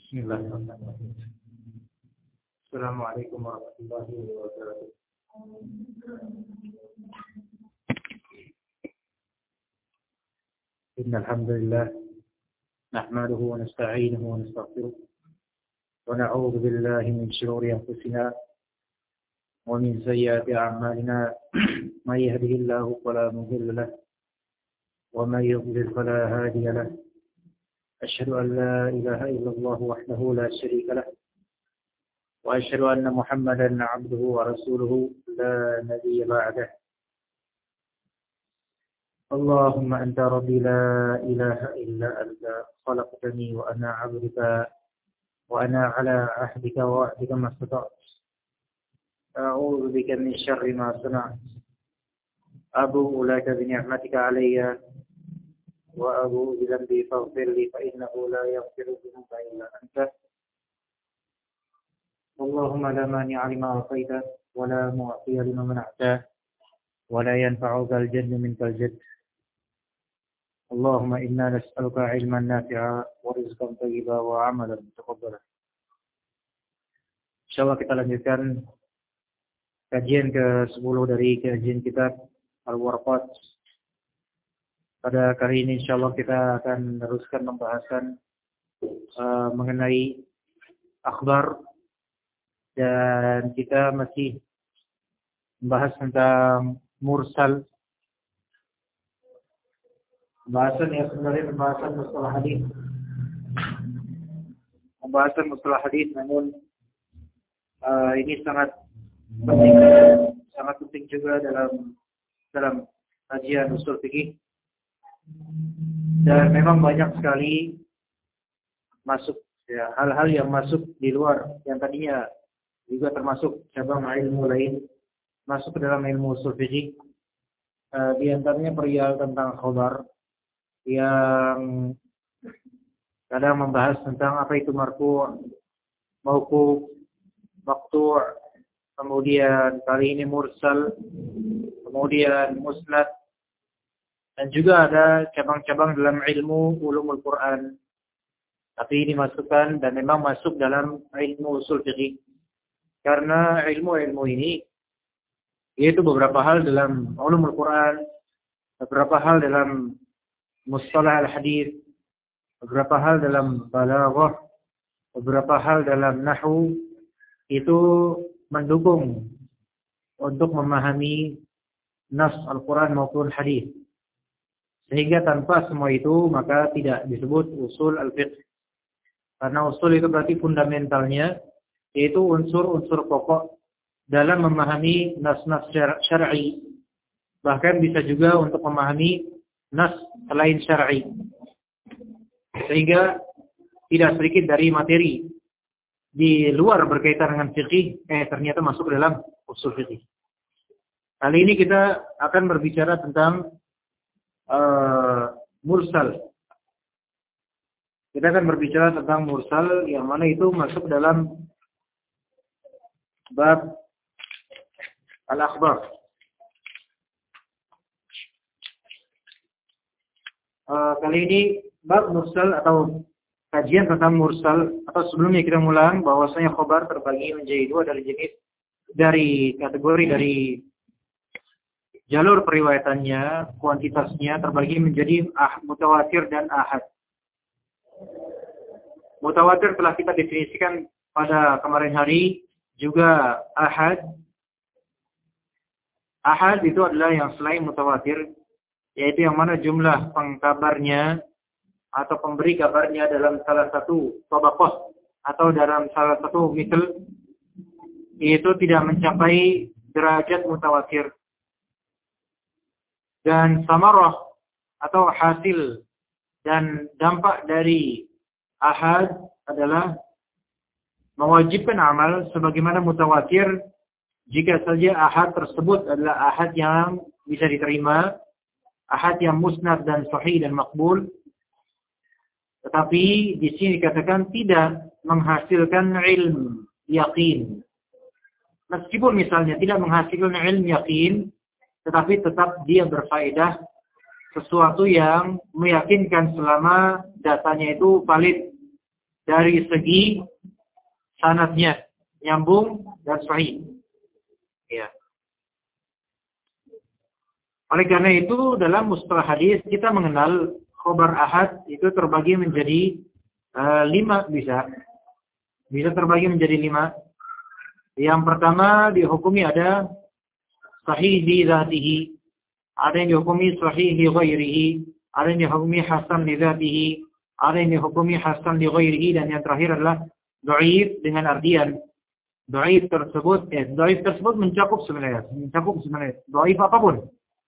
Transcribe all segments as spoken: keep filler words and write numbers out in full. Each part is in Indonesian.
Bismillahirrahmanirrahim. Assalamualaikum warahmatullahi wabarakatuh. Innal hamdalillah nahmaduhu wa nasta'inuhu wa nastaghfiruh wa na'udzu billahi min shururi anfusina wa min sayyiati a'malina may yahdihillahu fala mudilla lahu wa may yudlil fala hadiya lahu. أشهد أن لا إله إلا الله وحده لا شريك له وأشهد أن محمدا عبده ورسوله لا نبي بعده. اللهم أنت ربي لا إله إلا أنت خلقتني وأنا عبدك وأنا على عهدك ووعدك ما استطعت أعوذ بك من شر ما صنعت أبوء لك بنعمتك علي وأبوء بذنبي فاغفر لي فإنه لا يغفر الذنوب إلا أنت. اللهم لا مانع لما أعطيت ولا معطي لما منعت ولا ينفع ذا الجد منك الجد. اللهم إنا نسألك علما نافعا ورزقا طيبا وعملا متقبلا. Insyaallah kita lanjutkan kajian ke sepuluh dari kajian kitab Al-Warqat. Pada kali ini insyaallah kita akan meneruskan pembahasan uh, mengenai akhbar, dan kita masih membahas tentang mursal. Pembahasan yang sebenarnya pembahasan mustalah hadis. Pembahasan mustalah hadis, namun uh, ini sangat penting, sangat penting juga dalam dalam kajian usul fikih. Dan memang banyak sekali masuk ya, hal-hal yang masuk di luar yang tadinya juga termasuk cabang ilmu lain masuk ke dalam ilmu usul fikih. Uh, di antaranya perihal tentang khabar yang kadang membahas tentang apa itu marfu', mauquf, maqtu', kemudian kali ini mursal, kemudian musnad. Dan juga ada cabang-cabang dalam ilmu ulumul Quran. Tapi ini masukkan dan memang masuk dalam ilmu usul fiqih. Karena ilmu-ilmu ini, yaitu beberapa hal dalam ulumul Quran, beberapa hal dalam mustalah al-hadis, beberapa hal dalam balaghah, beberapa hal dalam nahwu, itu mendukung untuk memahami nas Al-Quran maupun hadis. Sehingga tanpa semua itu maka tidak disebut usul al-fiqh. Karena usul itu berarti fundamentalnya, yaitu unsur-unsur pokok dalam memahami nas-nas syar'i. Bahkan bisa juga untuk memahami nas selain syar'i. Sehingga tidak sedikit dari materi di luar berkaitan dengan fiqih, eh ternyata masuk ke dalam usul fiqih. Kali ini kita akan berbicara tentang Uh, mursal. Kita akan berbicara tentang mursal yang mana itu masuk dalam bab al-akhbar. Uh, kali ini bab mursal atau kajian tentang mursal, atau sebelumnya kita ngulang bahwasanya khabar terbagi menjadi dua dari jenis dari kategori dari jalur periwayatannya, kuantitasnya terbagi menjadi ah, mutawatir dan ahad. Mutawatir telah kita definisikan pada kemarin hari, juga ahad. Ahad itu adalah yang selain mutawatir, yaitu yang mana jumlah pengkabarnya atau pemberi kabarnya dalam salah satu tabaqah atau dalam salah satu misal itu tidak mencapai derajat mutawatir. Dan samarah atau hasil dan dampak dari ahad adalah mewajibkan amal sebagaimana mutawatir jika saja ahad tersebut adalah ahad yang bisa diterima, ahad yang musnad dan sahih dan makbul. Tetapi di sini dikatakan tidak menghasilkan ilm yakin. Meskipun misalnya tidak menghasilkan ilm yakin, tetapi tetap dia berfaedah sesuatu yang meyakinkan selama datanya itu valid dari segi sanadnya, nyambung dan sahih. Ya. Oleh karena itu dalam mustalah hadis kita mengenal khabar ahad itu terbagi menjadi uh, lima bisa. Bisa terbagi menjadi lima. Yang pertama dihukumi ada sahih li dzatihi, ada yang dihukumi sahih li ghairihi, ada yang dihukumi hasan li dzatihi, ada yang dihukumi hasan li ghairihi, dan yang terakhir adalah dhaif dengan artian dhaif tersebut, eh, dhaif tersebut mencakup sebenarnya, mencakup sebenarnya dhaif apapun.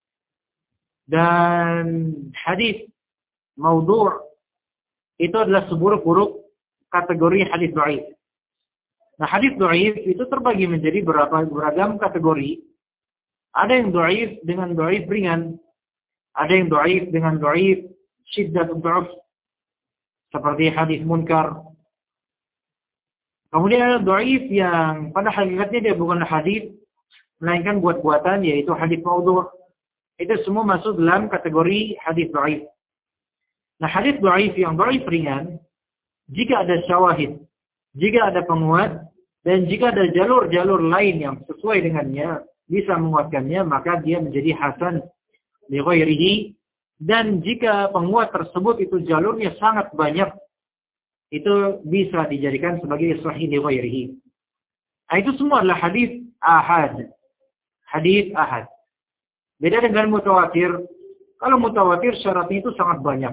Dan hadis maudhu' itu adalah seburuk-buruk kategori hadis dhaif. Nah, hadis dhaif itu terbagi menjadi berapa beragam kategori. Ada yang dhaif dengan dhaif ringan, ada yang dhaif dengan dhaif syiddatul dha'f seperti hadis munkar. Kemudian ada dhaif yang pada hakikatnya dia bukan hadis melainkan buat-buatan, yaitu hadis maudhu'. Itu semua masuk dalam kategori hadis dhaif. Nah, hadis dhaif yang dhaif ringan, jika ada syawahid, jika ada penguat, dan jika ada jalur-jalur lain yang sesuai dengannya, bisa menguatkannya, maka dia menjadi hasan li ghairihi. Dan jika penguat tersebut itu jalurnya sangat banyak, itu bisa dijadikan sebagai sahih li ghairihi. Nah, itu semua adalah hadis ahad. Hadis ahad. Beda dengan mutawatir. Kalau mutawatir syaratnya itu sangat banyak.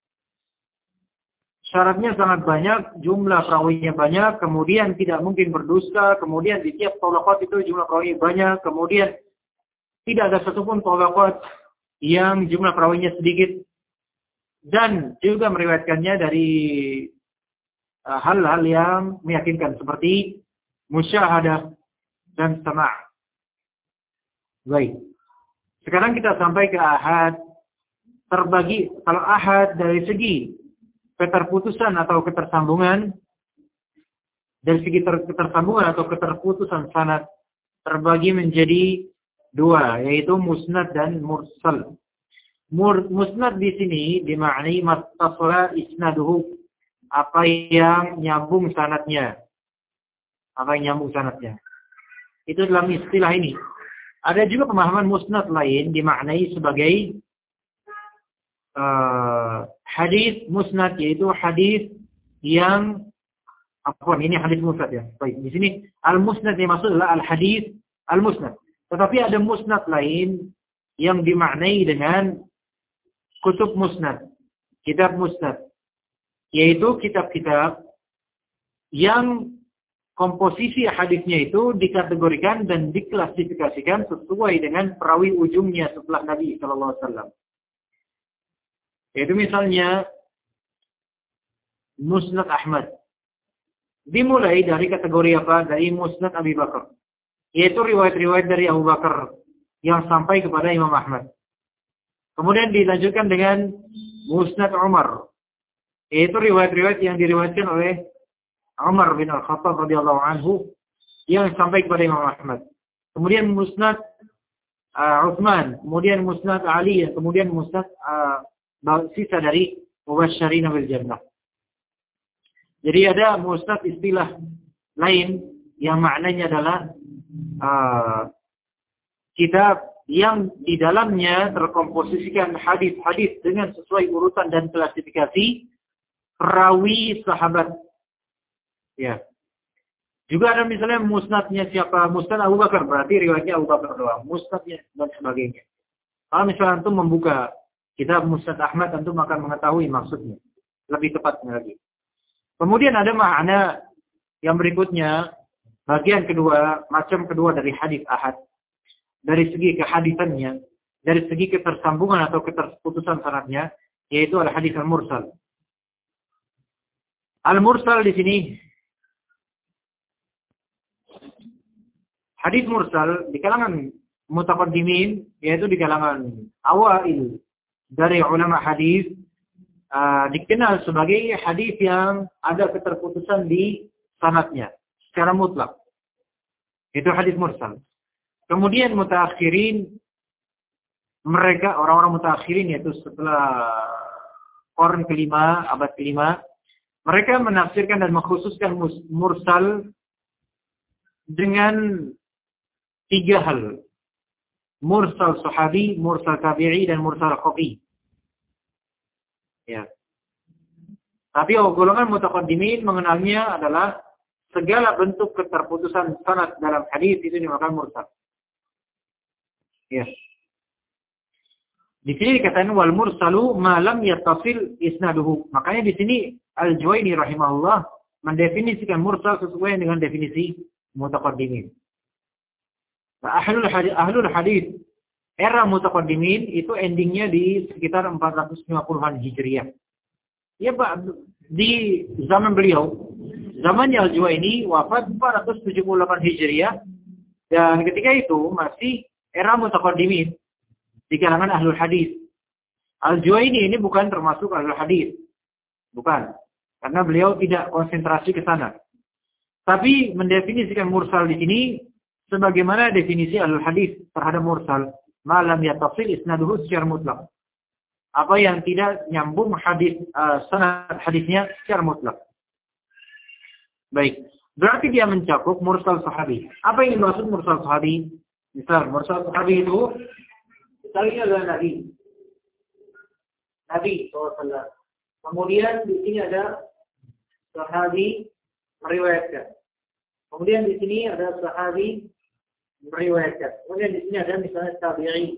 Syaratnya sangat banyak, jumlah perawinya banyak, kemudian tidak mungkin berdusta, kemudian di tiap tolakot itu jumlah perawi banyak, kemudian tidak ada satupun tolakot yang jumlah perawinya sedikit, dan juga meriwayatkannya dari hal-hal uh, yang meyakinkan seperti musyahadah dan sama'. Baik. Sekarang kita sampai ke ahad. Terbagi, kalau ahad dari segi keterputusan atau ketersambungan, dari segi ter, ketersambungan atau keterputusan sanad, terbagi menjadi dua, yaitu musnad dan mursal. Mur, musnad di sini dimaknai mattasala isnaduhu, apa yang nyambung sanadnya. Apa yang nyambung sanadnya. Itu dalam istilah ini. Ada juga pemahaman musnad lain dimaknai sebagai uh, hadis musnad, yaitu hadis yang apa ini hadis musnad ya. Baik, di sini al-musnad yang maksud adalah al-hadis al-musnad. Tetapi ada musnad lain yang dimaknai dengan kutub musnad, kitab musnad, yaitu kitab-kitab yang komposisi hadisnya itu dikategorikan dan diklasifikasikan sesuai dengan perawi ujungnya setelah Nabi Shallallahu Alaihi Wasallam. Yaitu misalnya Musnad Ahmad. Dimulai dari kategori apa? Dari Musnad Abi Bakar. Yaitu riwayat-riwayat dari Abu Bakar yang sampai kepada Imam Ahmad. Kemudian dilanjutkan dengan Musnad Umar. Yaitu riwayat-riwayat yang diriwayatkan oleh Umar bin Al-Khattab radhiyallahu anhu yang sampai kepada Imam Ahmad. Kemudian Musnad uh, Utsman, kemudian Musnad Ali, kemudian Musnad uh, sisa dari Mubasysyirin bil Jannah. Jadi ada musnad istilah lain yang maknanya adalah uh, kitab yang di dalamnya terkomposisikan hadis-hadis dengan sesuai urutan dan klasifikasi perawi sahabat. Ya. Juga ada misalnya musnadnya siapa? Musnad Abu Bakar, berarti riwayatnya Abu Bakar doang. Musnadnya dan sebagainya. Kalau misalnya antum membuka kitab Musnad Ahmad, antum akan mengetahui maksudnya. Lebih tepatnya lagi. Kemudian ada makna yang berikutnya, bagian kedua, macam kedua dari hadis ahad. Dari segi kehadisannya, dari segi ketersambungan atau keterputusan sanadnya, yaitu al-hadis al-mursal. Al-mursal di sini, hadis mursal di kalangan mutaqaddimin, yaitu di kalangan awail dari ulama hadis, uh, dikenal sebagai hadis yang ada keterputusan di sanadnya secara mutlak. Itu hadis mursal. Kemudian mutaakhirin, mereka orang-orang mutaakhirin yaitu setelah qarn kelima, abad kelima, Mereka menafsirkan dan mengkhususkan mursal dengan tiga hal. Mursal sahabi, mursal tabi'i, dan mursal khafi. Ya. Tapi golongan mutaqaddimin mengenalnya adalah segala bentuk keterputusan sanad dalam hadis itu dinamakan mursal. Ya. Di sini dikatakan wal mursalu ma lam yattasil isnaduhu. Makanya di sini Al-Juwaini rahimahullah mendefinisikan mursal sesuai dengan definisi mutaqaddimin. Nah, ahlul hadis, ahlul hadis era mutaqaddimin itu endingnya di sekitar empat ratus lima puluhan Hijriah. Ya Pak, di zaman beliau, zamannya Al-Juwaini wafat empat ratus tujuh puluh delapan Hijriah, dan ketika itu masih era mutaqaddimin di kalangan ahlul hadis. Al-Juwaini ini bukan termasuk ahlul hadis. Bukan. Karena beliau tidak konsentrasi ke sana. Tapi mendefinisikan mursal di sini sebagaimana definisi ahlul hadis terhadap mursal. Malam yattasil isnaduhu secara mutlak. Apa yang tidak nyambung hadis uh, sanad hadisnya secara mutlak. Baik. Berarti dia mencakup mursal sahabi. Apa yang dimaksud mursal sahabi? Misal mursal sahabi itu misalnya adalah Nabi. Nabi shallallahu alaihi wasallam. Kemudian di sini ada sahabi meriwayatkan. Kemudian di sini ada sahabi meriwayatkan. Kemudian di sini ada misalnya tabi'i.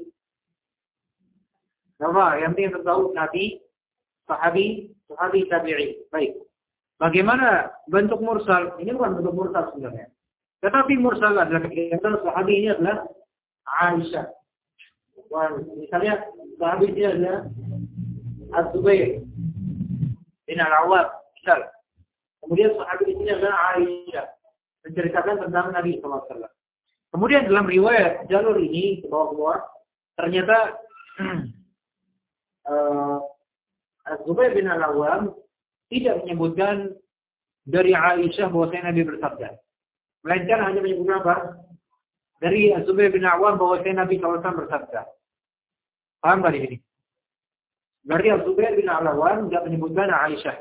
Nama yang penting tahu Nabi, sahabi, sahabi tabi'i. Baik. Bagaimana bentuk mursal? Ini bukan bentuk mursal sebenarnya. Tetapi mursal adalah ketika sahabi ini adalah Aisyah. Misalnya sahabat dia adalah Az-Zubair bin Al-Awwam, misal. Kemudian sahabat di sini adalah Aisyah, menceritakan tentang Nabi shallallahu alaihi wasallam. Kemudian dalam riwayat jalur ini ke bawah-bawah ternyata uh, Az-Zubair bin Al-Awwam tidak menyebutkan dari Aisyah bahwasanya Nabi bersabda, melainkan hanya menyebutkan apa? Dari Az-Zubair bin Al-Awwam bahwasanya Nabi shallallahu alaihi wasallam bersabda. Paham tak di sini? Berarti Az-Zubair bin Al-Awwam tidak menyebutkan Aisyah.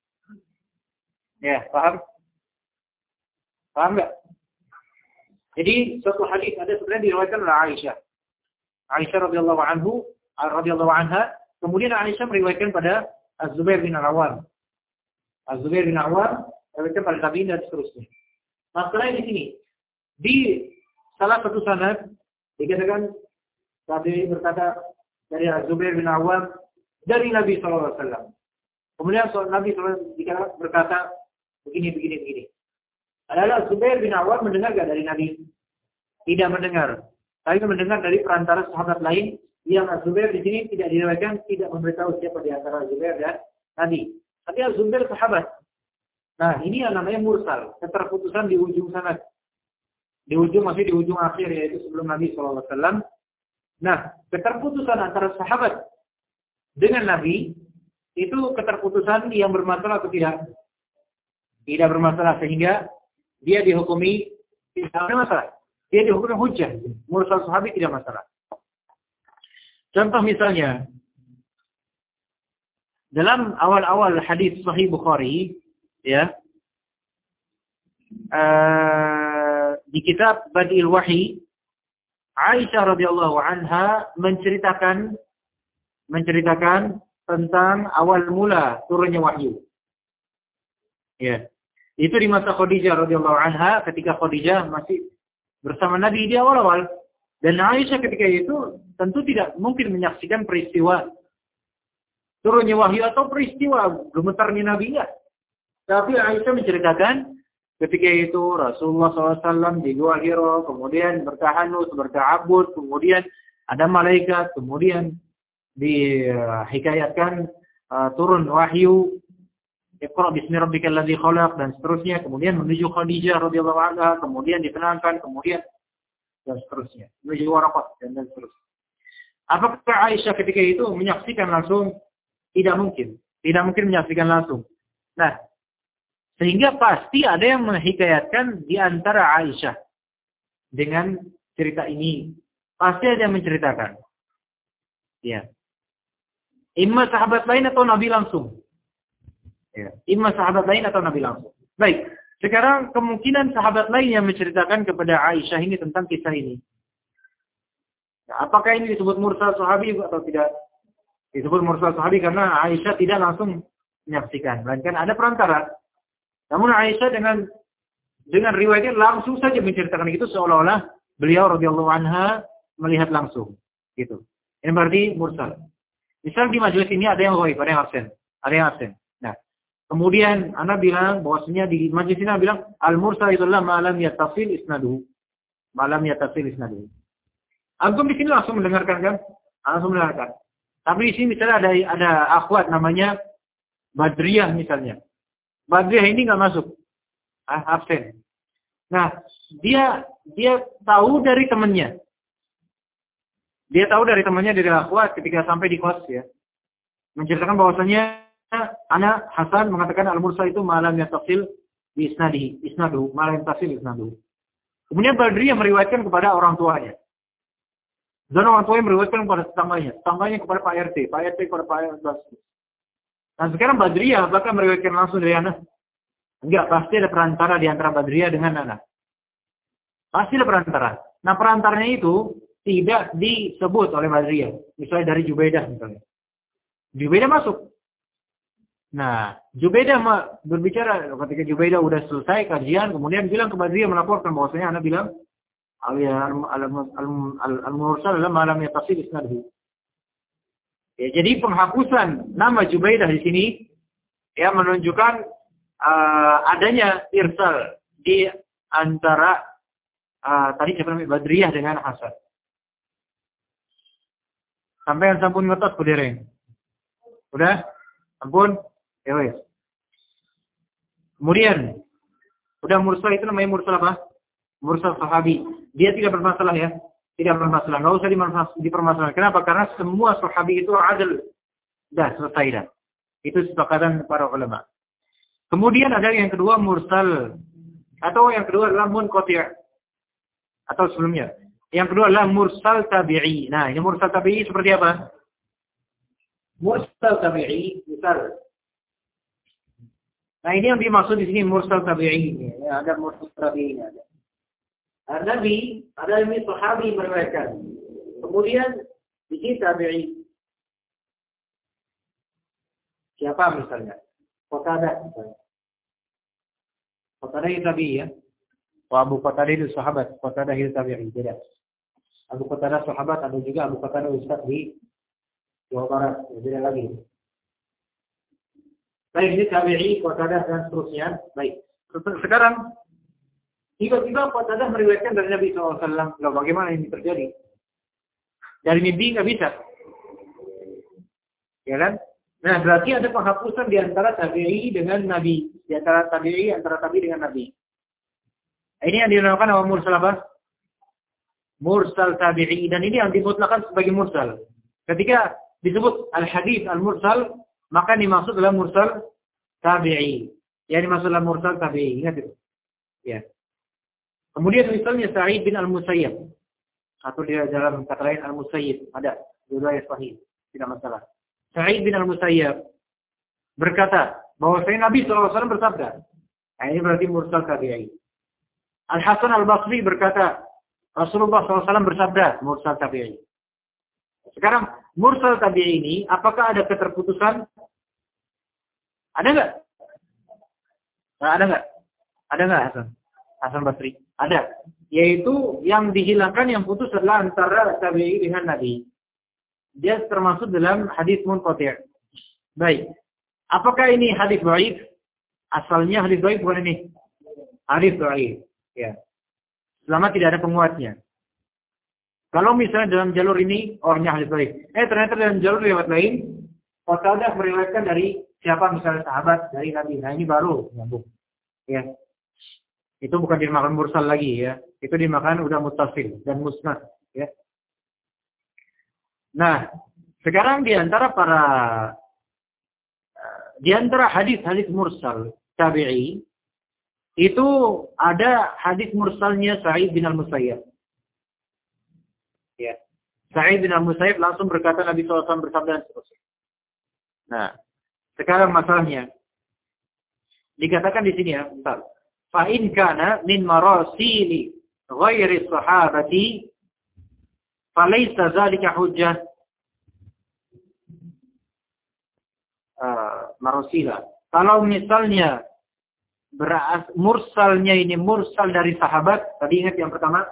Ya, paham? Paham enggak? Jadi suatu hadis ada sebenarnya diriwayatkan oleh Aisyah. Aisyah radhiyallahu anhu, radhiyallahu anha, kemudian Aisyah meriwayatkan pada Az-Zubair bin Al-Awwam. Az-Zubair bin Al-Awwam meriwayatkan pada tabi'in dan seterusnya. Masalahnya di sini, di salah satu sanad dikatakan tabi'in berkata dari Az-Zubair bin Awam dari Nabi shallallahu alaihi wasallam. Kemudian Nabi shallallahu alaihi wasallam berkata begini, begini, begini. Adalah Az-Zubair bin Awam mendengar gak dari Nabi? Tidak mendengar. Tapi mendengar dari perantara sahabat lain yang Az-Zubair di sini tidak diriwayatkan, tidak memberitahu siapa di antara Az-Zubair dan Nabi. Tapi Az-Zubair sahabat. Nah, ini yang namanya mursal, keterputusan di ujung sanad. Di ujung masih di ujung akhir, yaitu sebelum Nabi shallallahu alaihi wasallam. Nah, keterputusan antara sahabat dengan Nabi itu keterputusan yang bermasalah atau tidak? Tidak bermasalah, sehingga dia dihukumi tidak ada masalah. Dia dihukumi hujjah. Mursal sahabi tidak masalah. Contoh misalnya, dalam awal-awal hadis Sahih Bukhari, ya, uh, di kitab Badil Wahyi, Aisyah radhiyallahu anha menceritakan menceritakan tentang awal mula turunnya wahyu. Ya. Itu di masa Khadijah radhiyallahu anha, ketika Khadijah masih bersama Nabi di awal-awal, dan Aisyah ketika itu tentu tidak mungkin menyaksikan peristiwa turunnya wahyu atau peristiwa gemetarnya Nabi, enggak. Tapi Aisyah menceritakan ketika itu Rasulullah shallallahu alaihi wasallam di Gua Hira, kemudian bertahanus, berta'abud, kemudian ada malaikat, kemudian dihikayatkan uh, turun wahyu, Iqra bismi rabbikal ladzi khalaq, dan seterusnya, kemudian menuju Khadijah radhiyallahu anha, kemudian ditenangkan, kemudian dan seterusnya, menuju Waraqah dan, dan seterusnya. Apakah Aisyah ketika itu menyaksikan langsung? Tidak mungkin. Tidak mungkin menyaksikan langsung. Nah, sehingga pasti ada yang menghikayatkan di antara Aisyah dengan cerita ini. Pasti ada yang menceritakan. Ya. Imma sahabat lain atau Nabi langsung. Ya. Imma sahabat lain atau Nabi langsung. Baik. Sekarang kemungkinan sahabat lain yang menceritakan kepada Aisyah ini tentang kisah ini. Nah, apakah ini disebut mursal sahabi atau tidak? Disebut mursal sahabi karena Aisyah tidak langsung menyaksikan. Melainkan ada perantara. Namun Aisyah dengan dengan riwayatnya langsung saja menceritakan itu seolah-olah beliau radhiyallahu anha melihat langsung. Gitu. Ini berarti mursal. Misal di majelis ini ada yang ghaib, ada yang absen. Ada yang absen. Nah, kemudian Anda bilang bahwasanya di majelis ini Anda bilang al-mursal itu adalah ma lam yattasil isnaduhu. Ma lam yattasil isnaduhu. Antum di sini langsung mendengarkan kan? Langsung mendengarkan. Tapi di sini misalnya ada ada akhwat namanya Badriyah misalnya. Badriyah ini enggak masuk. Ah, absen. Nah, dia dia tahu dari temannya. Dia tahu dari temannya dari akhwat ketika sampai di kos ya. Menceritakan bahwasanya anak Hasan mengatakan al-mursal itu malam yattasil bi isnadihi, isnadu, malam yattasil isnadu. Kemudian Badriyah meriwayatkan kepada orang tuanya. Dan orang tuanya meriwayatkan kepada tetangganya, tetangganya kepada Pak R T, Pak R T kepada Pak R T. Nah, sekarang Badriyah bahkan meriwayatkan langsung dari anak. Enggak, pasti ada perantara di antara Badriyah dengan anak. Pasti ada perantara. Nah, perantaranya itu tidak disebut oleh Badriyah. Misalnya dari Jubaidah misalnya. Jubaidah masuk. Nah, Jubaidah berbicara ketika Jubaidah udah selesai kajian, kemudian bilang ke Badriyah melaporkan bahwasanya anak bilang al-mursal adalah malam yattasil isnaduhu. Ya, jadi penghapusan nama Jubaidah di sini ya menunjukkan uh, adanya irsal di antara uh, tadi siapa namanya Badriyah dengan Hasan. Sampai yang sampun ngetos kudereng. Udah? Ampun? Ya wes. Kemudian, udah mursal itu namanya mursal apa? Mursal sahabi. Dia tidak bermasalah ya. Tidak bermasalah. Nggak usah dipermasalahkan. Kenapa? Karena semua sahabi itu adil. Dah, selesai dah. Itu sepakatan para ulama. Kemudian ada yang kedua mursal. Atau yang kedua adalah munqati'. Atau sebelumnya. Yang kedua adalah mursal tabi'i. Nah, ini mursal tabi'i seperti apa? Mursal tabi'i, misal. Nah, ini yang dimaksud di sini mursal tabi'i. Ya, ada mursal tabi'i ada. Nabi, ada ini sahabi meriwayatkan. Kemudian di sini tabi'i. Siapa misalnya? Qatadah misalnya. Qatadah itu tabi'i ya. Wa Abu Qatadah itu sahabat, Qatadah itu tabi'i. Beda. Abu Qatadah sahabat, ada juga Abu Qatadah ustaz di Jawa Barat, beda lagi. Baik, ini tabi'i, Qatadah dan seterusnya. Baik. Sekarang tiba-tiba Qatadah meriwayatkan dari Nabi shallallahu alaihi wasallam. Loh, bagaimana ini terjadi? Dari mimpi nggak bisa. Ya kan? Nah, berarti ada penghapusan di antara tabi'i dengan Nabi. Di antara tabi'i, antara tabi'i dengan Nabi. Ini yang dinamakan apa mursal apa? Mursal tabi'i. Dan ini yang dimutlakan sebagai mursal. Ketika disebut al-hadith al-mursal, maka dimaksud adalah mursal tabi'i. Yang dimaksud adalah mursal tabi'i. Ingat itu. Ya. Kemudian misalnya Sa'id bin al-Musayyab. Atau dia dalam kata lain al-Musayyib. Ada. Dua-duanya sahih. Tidak masalah. Sa'id bin al-Musayyab berkata bahwa Nabi shallallahu alaihi wasallam bersabda. Nah, ini berarti mursal tabi'i. Al-Hasan al-Basri berkata Rasulullah shallallahu alaihi wasallam bersabda, mursal tabi'i. Sekarang mursal tabi'i ini apakah ada keterputusan? Ada enggak? Nah, ada enggak? Ada enggak Hasan? Hasan Basri? Ada. Yaitu yang dihilangkan, yang putus adalah antara tabi'i dengan Nabi. Dia termasuk dalam hadis munqati'. Baik. Apakah ini hadis dhaif? Asalnya hadis dhaif bukan ini. Hadis dhaif. Ya. Selama tidak ada penguatnya. Kalau misalnya dalam jalur ini orangnya hadis dhaif. Eh ternyata dalam jalur riwayat lain Qatadah meriwayatkan dari siapa misalnya sahabat dari Nabi. Nah ini baru nyambung. Ya. Itu bukan dimakan mursal lagi ya. Itu dimakan udah muttasil dan musnad ya. Nah, sekarang di antara para di antara hadis-hadis mursal tabi'i itu ada hadis mursalnya Sa'id bin al-Musayyab. Ya. Sa'id bin al-Musayyab langsung berkata Nabi shallallahu alaihi wasallam bersabda dan seterusnya. Nah, sekarang masalahnya Dikatakan di sini ya, bentar. Fa in kana min marasili ghairi sahabati falaysa dzalika hujjah. Uh, marasila. Kalau misalnya beras, mursalnya ini mursal dari sahabat, tadi ingat yang pertama.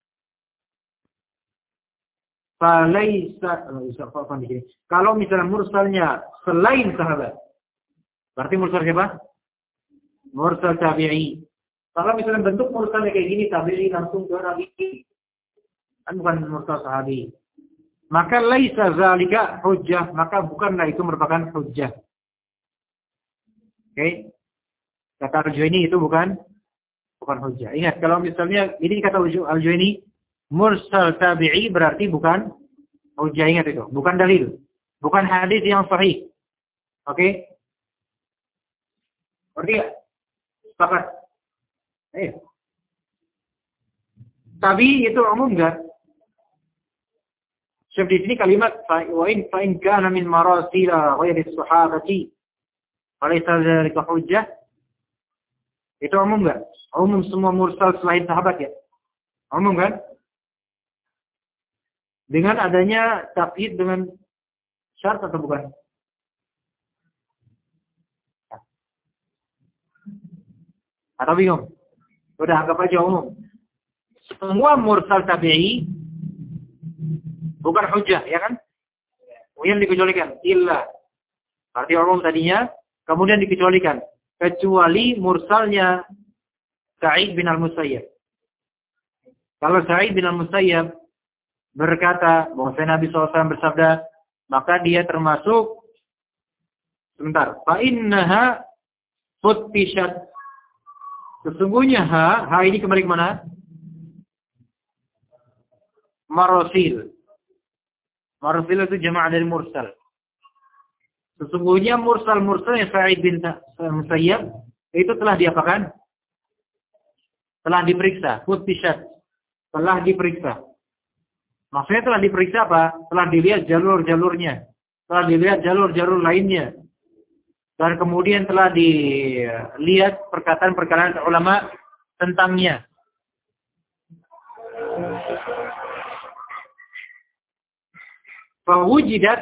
Falaysa, kalau misalnya mursalnya selain sahabat, berarti mursal siapa? Mursal tabi'i. Kalau misalnya bentuk mursalnya kayak gini, tabi'i langsung ke nabi, kan bukan mursal sahabi. Maka laisa zalika hujjah, maka bukanlah itu merupakan hujjah. Oke. Okay. Kata Al-Juwaini itu bukan bukan hujjah. Ingat, kalau misalnya ini kata Al-Juwaini mursal tabi'i berarti bukan hujjah, ingat itu, bukan dalil, bukan hadis yang sahih. Oke? Okay? Berarti sepakat? Eh. Tabi'i itu umum enggak? Sebab di sini kalimat wa in fa in kana min marasila ghairi sahabati alaysa dzalika hujjah. Itu umum enggak? Umum semua mursal selain sahabat ya? Umum kan? Dengan adanya taqyid dengan syarat atau bukan? Atau bingung? Udah anggap aja umum. Semua mursal tabi'i bukan hujjah, ya kan? Kemudian dikecualikan. Illa. Arti umum tadinya, kemudian dikecualikan. Kecuali mursalnya Sa'id bin Al-Musayyab. Kalau Sa'id bin Al-Musayyab berkata bahwa Nabi shallallahu alaihi wasallam bersabda, maka dia termasuk sebentar. Fa innaha futtishat. Sesungguhnya ha, ha ini kembali ke mana? Marasil. Marasil itu jamaah dari mursal. Sesungguhnya mursal-mursal yang Sa'id bin Musayyab itu telah diapakan? Telah diperiksa. Futtishat. Telah diperiksa. Maksudnya telah diperiksa apa? Telah dilihat jalur-jalurnya. Telah dilihat jalur-jalur lainnya. Dan kemudian telah dilihat perkataan-perkataan ulama tentangnya. Fawujidat.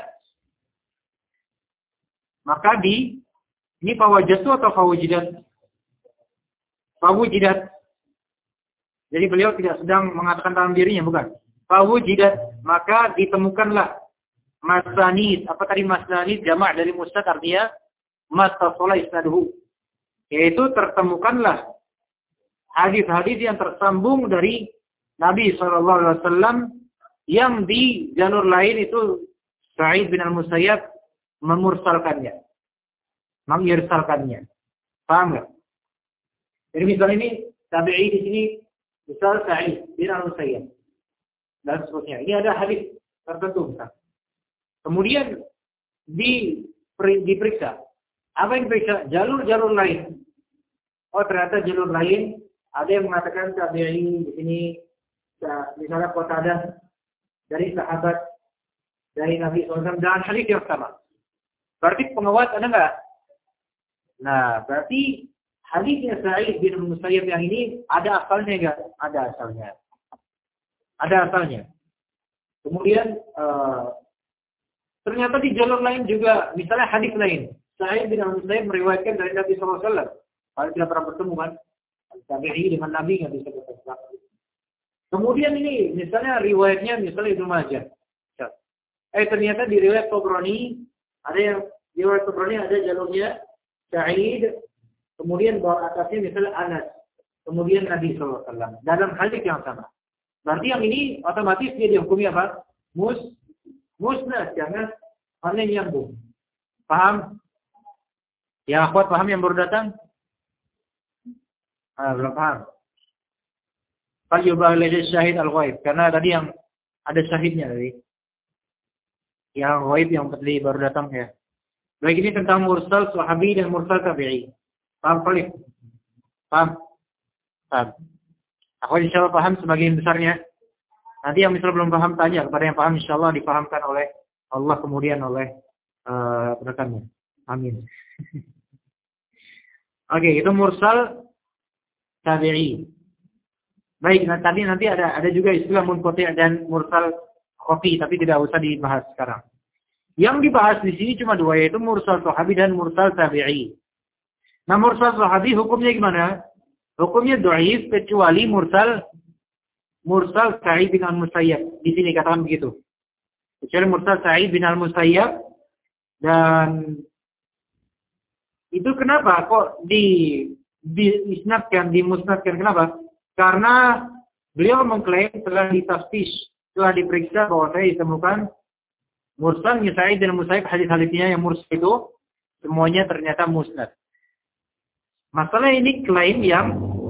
Maka di, ini fawajatu atau fawujidat? Fawujidat. Jadi beliau tidak sedang mengatakan dalam dirinya, bukan? Fawujidat, maka ditemukanlah masanid. Apa tadi masanid? Jama' dari musnad artinya mastasola isnaduhu. Yaitu tertemukanlah hadis-hadis yang tersambung dari Nabi shallallahu alaihi wasallam yang di jalur lain itu Sa'id bin Al-Musayyab memursalkannya. Mengirsalkannya. Paham nggak? Jadi misalnya ini tabi'i di sini misal Sa'id bin Al-Musayyab. Dan seterusnya. Ini ada hadis tertentu. Kemudian di, diperiksa. Apa yang diperiksa? Jalur-jalur lain. Oh ternyata jalur lain. Ada yang mengatakan tabi'i di sini. Misalnya Qatadah dari sahabat. Dari Nabi shallallahu alaihi wasallam. Dan hadis yang sama. Berarti penguat ada nggak? Nah berarti hadisnya Sa'id bin Musayyab yang ini ada asalnya nggak? Ada asalnya. Ada asalnya. Kemudian uh, ternyata di jalur lain juga, misalnya hadis lain, Sa'id bin Musayyab meriwayatkan dari Nabi shallallahu alaihi wasallam. Kalau tidak pernah bertemu kan, tabi'i dengan Nabi nggak bisa bertemu. Kemudian ini, misalnya riwayatnya, misalnya Ibnu Majah. Eh ternyata di riwayat Tabrani ada yang di riwayat Tabrani ada jalurnya Sa'id, kemudian bawah atasnya misalnya Anas, kemudian Nabi shallallahu alaihi wasallam dalam hadis yang sama. Berarti yang ini otomatis dia dihukumi apa? Mus, musnad, jangan hanya nyambung. Paham? Ya, akhwat paham yang baru datang? Ah, belum paham. Fal yubaligh syahid al-ghaib, karena tadi yang ada syahidnya tadi. Yang ghaib yang tadi baru datang ya. Baik, ini tentang mursal sahabi dan mursal tabi'i. Paham kali? Paham? Paham. Aku insya Allah paham sebagian besarnya. Nanti yang misalnya belum paham tanya kepada yang paham, insya Allah dipahamkan oleh Allah kemudian oleh uh, rekannya. Amin. Oke, itu mursal tabi'i. Baik, nah, tadi nanti ada ada juga istilah munqati' dan mursal khafi, tapi tidak usah dibahas sekarang. Yang dibahas di sini cuma dua, yaitu mursal sahabi dan mursal tabi'i. Nah, mursal sahabi hukumnya gimana? Hukumnya dhaif kecuali mursal mursal Sa'id bin al-Musayyab. Di sini katakan begitu. Kecuali mursal Sa'id bin al-Musayyab. Dan itu kenapa kok di diisnadkan, dimusnadkan, kenapa? Karena beliau mengklaim telah ditafsir, telah diperiksa bahwa saya ditemukan mursalnya Sa'id bin al-Musayyab, hadis-hadisnya yang mursal itu semuanya ternyata musnad. Masalah ini klaim yang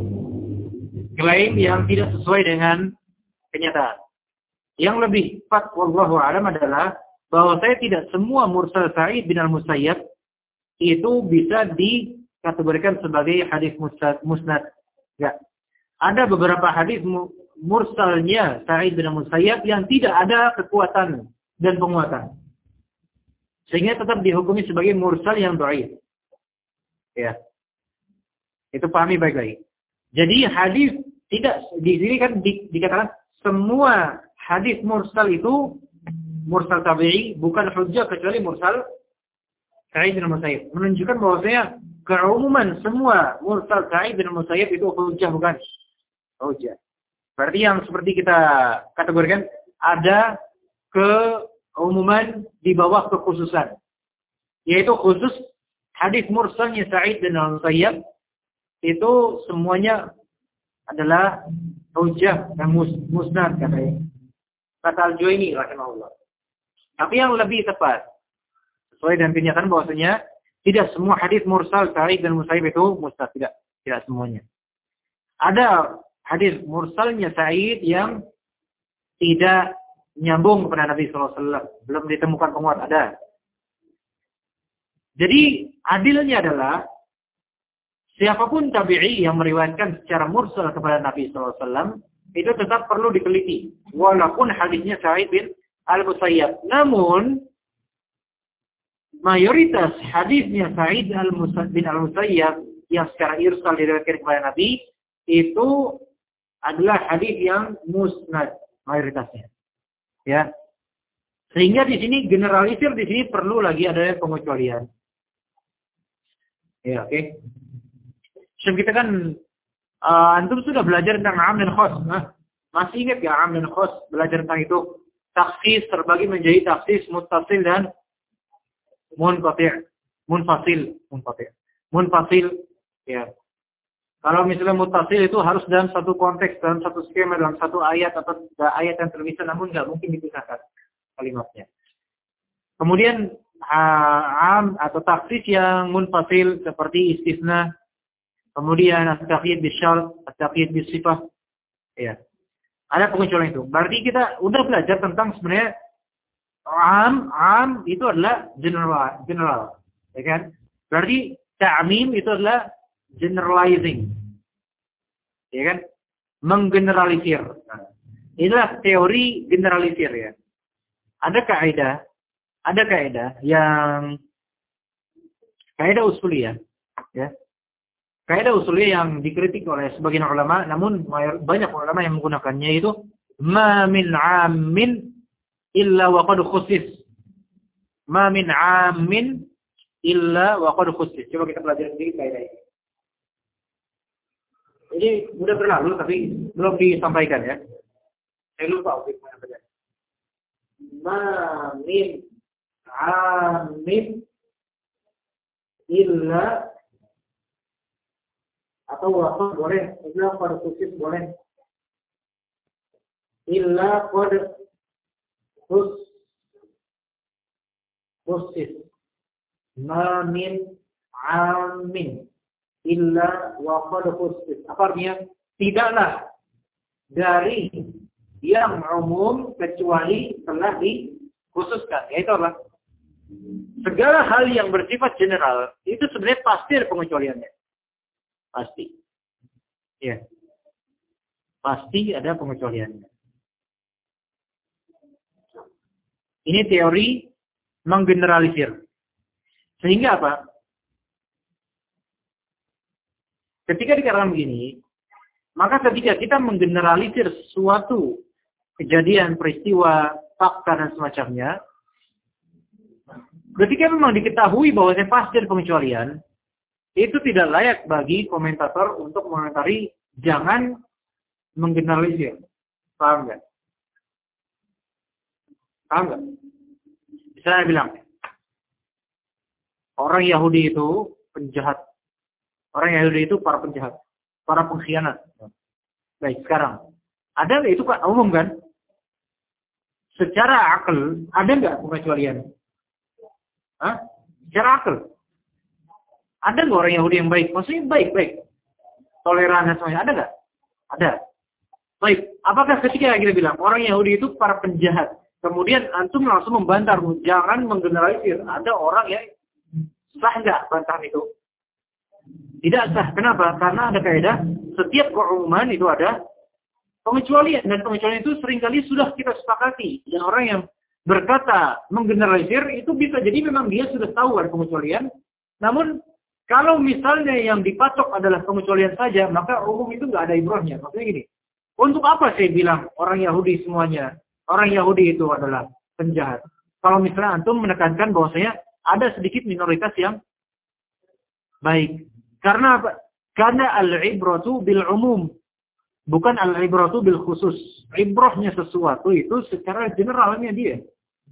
klaim yang tidak sesuai dengan kenyataan. Yang lebih tepat wallahu a'lam adalah bahwa saya tidak semua mursal Sa'id bin al-Musayyab itu bisa dikategorikan sebagai hadis musnad. Ya. Ada beberapa hadis mursalnya Sa'id bin al-Musayyab yang tidak ada kekuatan dan penguatan. Sehingga tetap dihukumi sebagai mursal yang dhaif. Ya. Itu pahami baik-baik. Jadi hadis tidak di sini kan di, dikatakan semua hadis mursal itu mursal tabi'i bukan hujjah kecuali mursal Sa'id bin al-Musayyab. Menunjukkan bahwasanya keumuman semua mursal Sa'id bin al-Musayyab itu hujjah bukan hujjah. Berarti yang seperti kita kategorikan ada keumuman di bawah kekhususan. Yaitu khusus hadis mursalnya Sa'id bin al-Musayyab itu semuanya adalah hujjah dan mus, musnad katanya. Kata Al-Juwaini rahimahullah. Tapi yang lebih tepat sesuai dengan kenyataan bahwasanya tidak semua hadis mursal Sa'id dan Musayyib itu musnad, tidak, tidak semuanya. Ada hadis mursalnya Sa'id yang tidak nyambung kepada Nabi sallallahu alaihi wasallam, belum ditemukan penguat, ada. Jadi adilnya adalah siapapun tabi'i yang meriwayatkan secara mursal kepada Nabi sallallahu alaihi wasallam itu tetap perlu diteliti walaupun hadisnya Sa'id bin al-Musayyab. Namun mayoritas hadisnya Sa'id bin al-Musayyab yang secara irsal diriwayatkan kepada Nabi itu adalah hadis yang musnad mayoritasnya. Ya. Sehingga di sini generalisir di sini perlu lagi ada pengecualian. Ya, oke. Okay. Sebab kita kan uh, antum sudah belajar tentang am dan khos. Nah, masih ingat ya am dan khos, belajar tentang itu. Taksis terbagi menjadi taksis muttasil dan munqati'. Munfasil, munqati'. Munfasil ya. Kalau misalnya muttasil itu harus dalam satu konteks, dalam satu skema, dalam satu ayat atau ayat yang terpisah, namun nggak mungkin dipisahkan kalimatnya. Kemudian am atau taksis yang munfasil seperti istisna. Kemudian at-taqyid bisyart, at-taqyid bisifah. Ya. Ada pengecualian itu. Berarti kita udah belajar tentang sebenarnya am, am itu adalah general, general. Ya kan? Berarti ta'mim itu adalah generalizing. Ya kan? Menggeneralisir. Nah, inilah teori generalisir ya. Ada kaidah, ada kaidah yang kaidah usuliyah, ya. Kaidah usuliyah yang dikritik oleh sebagian ulama, namun banyak ulama yang menggunakannya itu ma min 'ammin illa wa qad khusis. Ma min 'ammin illa wa qad khusis. Coba kita pelajari sedikit kaidah ini. Ini sudah berlalu tapi belum disampaikan ya. Saya lupa bagaimana baca. Ma min 'ammin illa atau waqad boleh, illa qad khusis boleh. Illa qad khus khusis. Ma min 'ammin illa wa qad khusis. Apa artinya? Tidaklah dari yang umum kecuali telah dikhususkan. Yaitu apa? Segala hal yang bersifat general itu sebenarnya pasti ada pengecualiannya. Pasti. Ya. Pasti ada pengecualiannya. Ini teori menggeneralisir. Sehingga apa? Ketika dikatakan begini, maka ketika kita menggeneralisir suatu kejadian, peristiwa, fakta, dan semacamnya, ketika memang diketahui bahwa saya pasti ada pengecualian, itu tidak layak bagi komentator untuk mengomentari, jangan menggeneralisir. Paham nggak? Paham nggak? Saya bilang, orang Yahudi itu penjahat. Orang Yahudi itu para penjahat, para pengkhianat. Baik, sekarang. Ada nggak itu kan umum kan? Secara akal, ada nggak pengecualian? Hah? Secara akal. Ada nggak orang Yahudi yang baik? Maksudnya baik-baik. Toleran dan semuanya. Ada nggak? Ada. Baik. Apakah ketika kita bilang orang Yahudi itu para penjahat, kemudian antum langsung membantah, jangan menggeneralisir. Ada orang yang sah nggak bantahan itu? Tidak sah. Kenapa? Karena ada kaidah setiap keumuman itu ada pengecualian, dan pengecualian itu seringkali sudah kita sepakati. Yang orang yang berkata menggeneralisir itu bisa jadi memang dia sudah tahu ada pengecualian. Namun kalau misalnya yang dipatok adalah pengecualian saja, maka umum itu nggak ada ibrahnya. Maksudnya gini, untuk apa saya bilang orang Yahudi semuanya, orang Yahudi itu adalah penjahat? Kalau misalnya antum menekankan bahwasanya ada sedikit minoritas yang baik. Karena apa? Karena al-ibratu bil umum, bukan al-ibratu bil khusus. Ibrahnya sesuatu itu secara generalnya dia.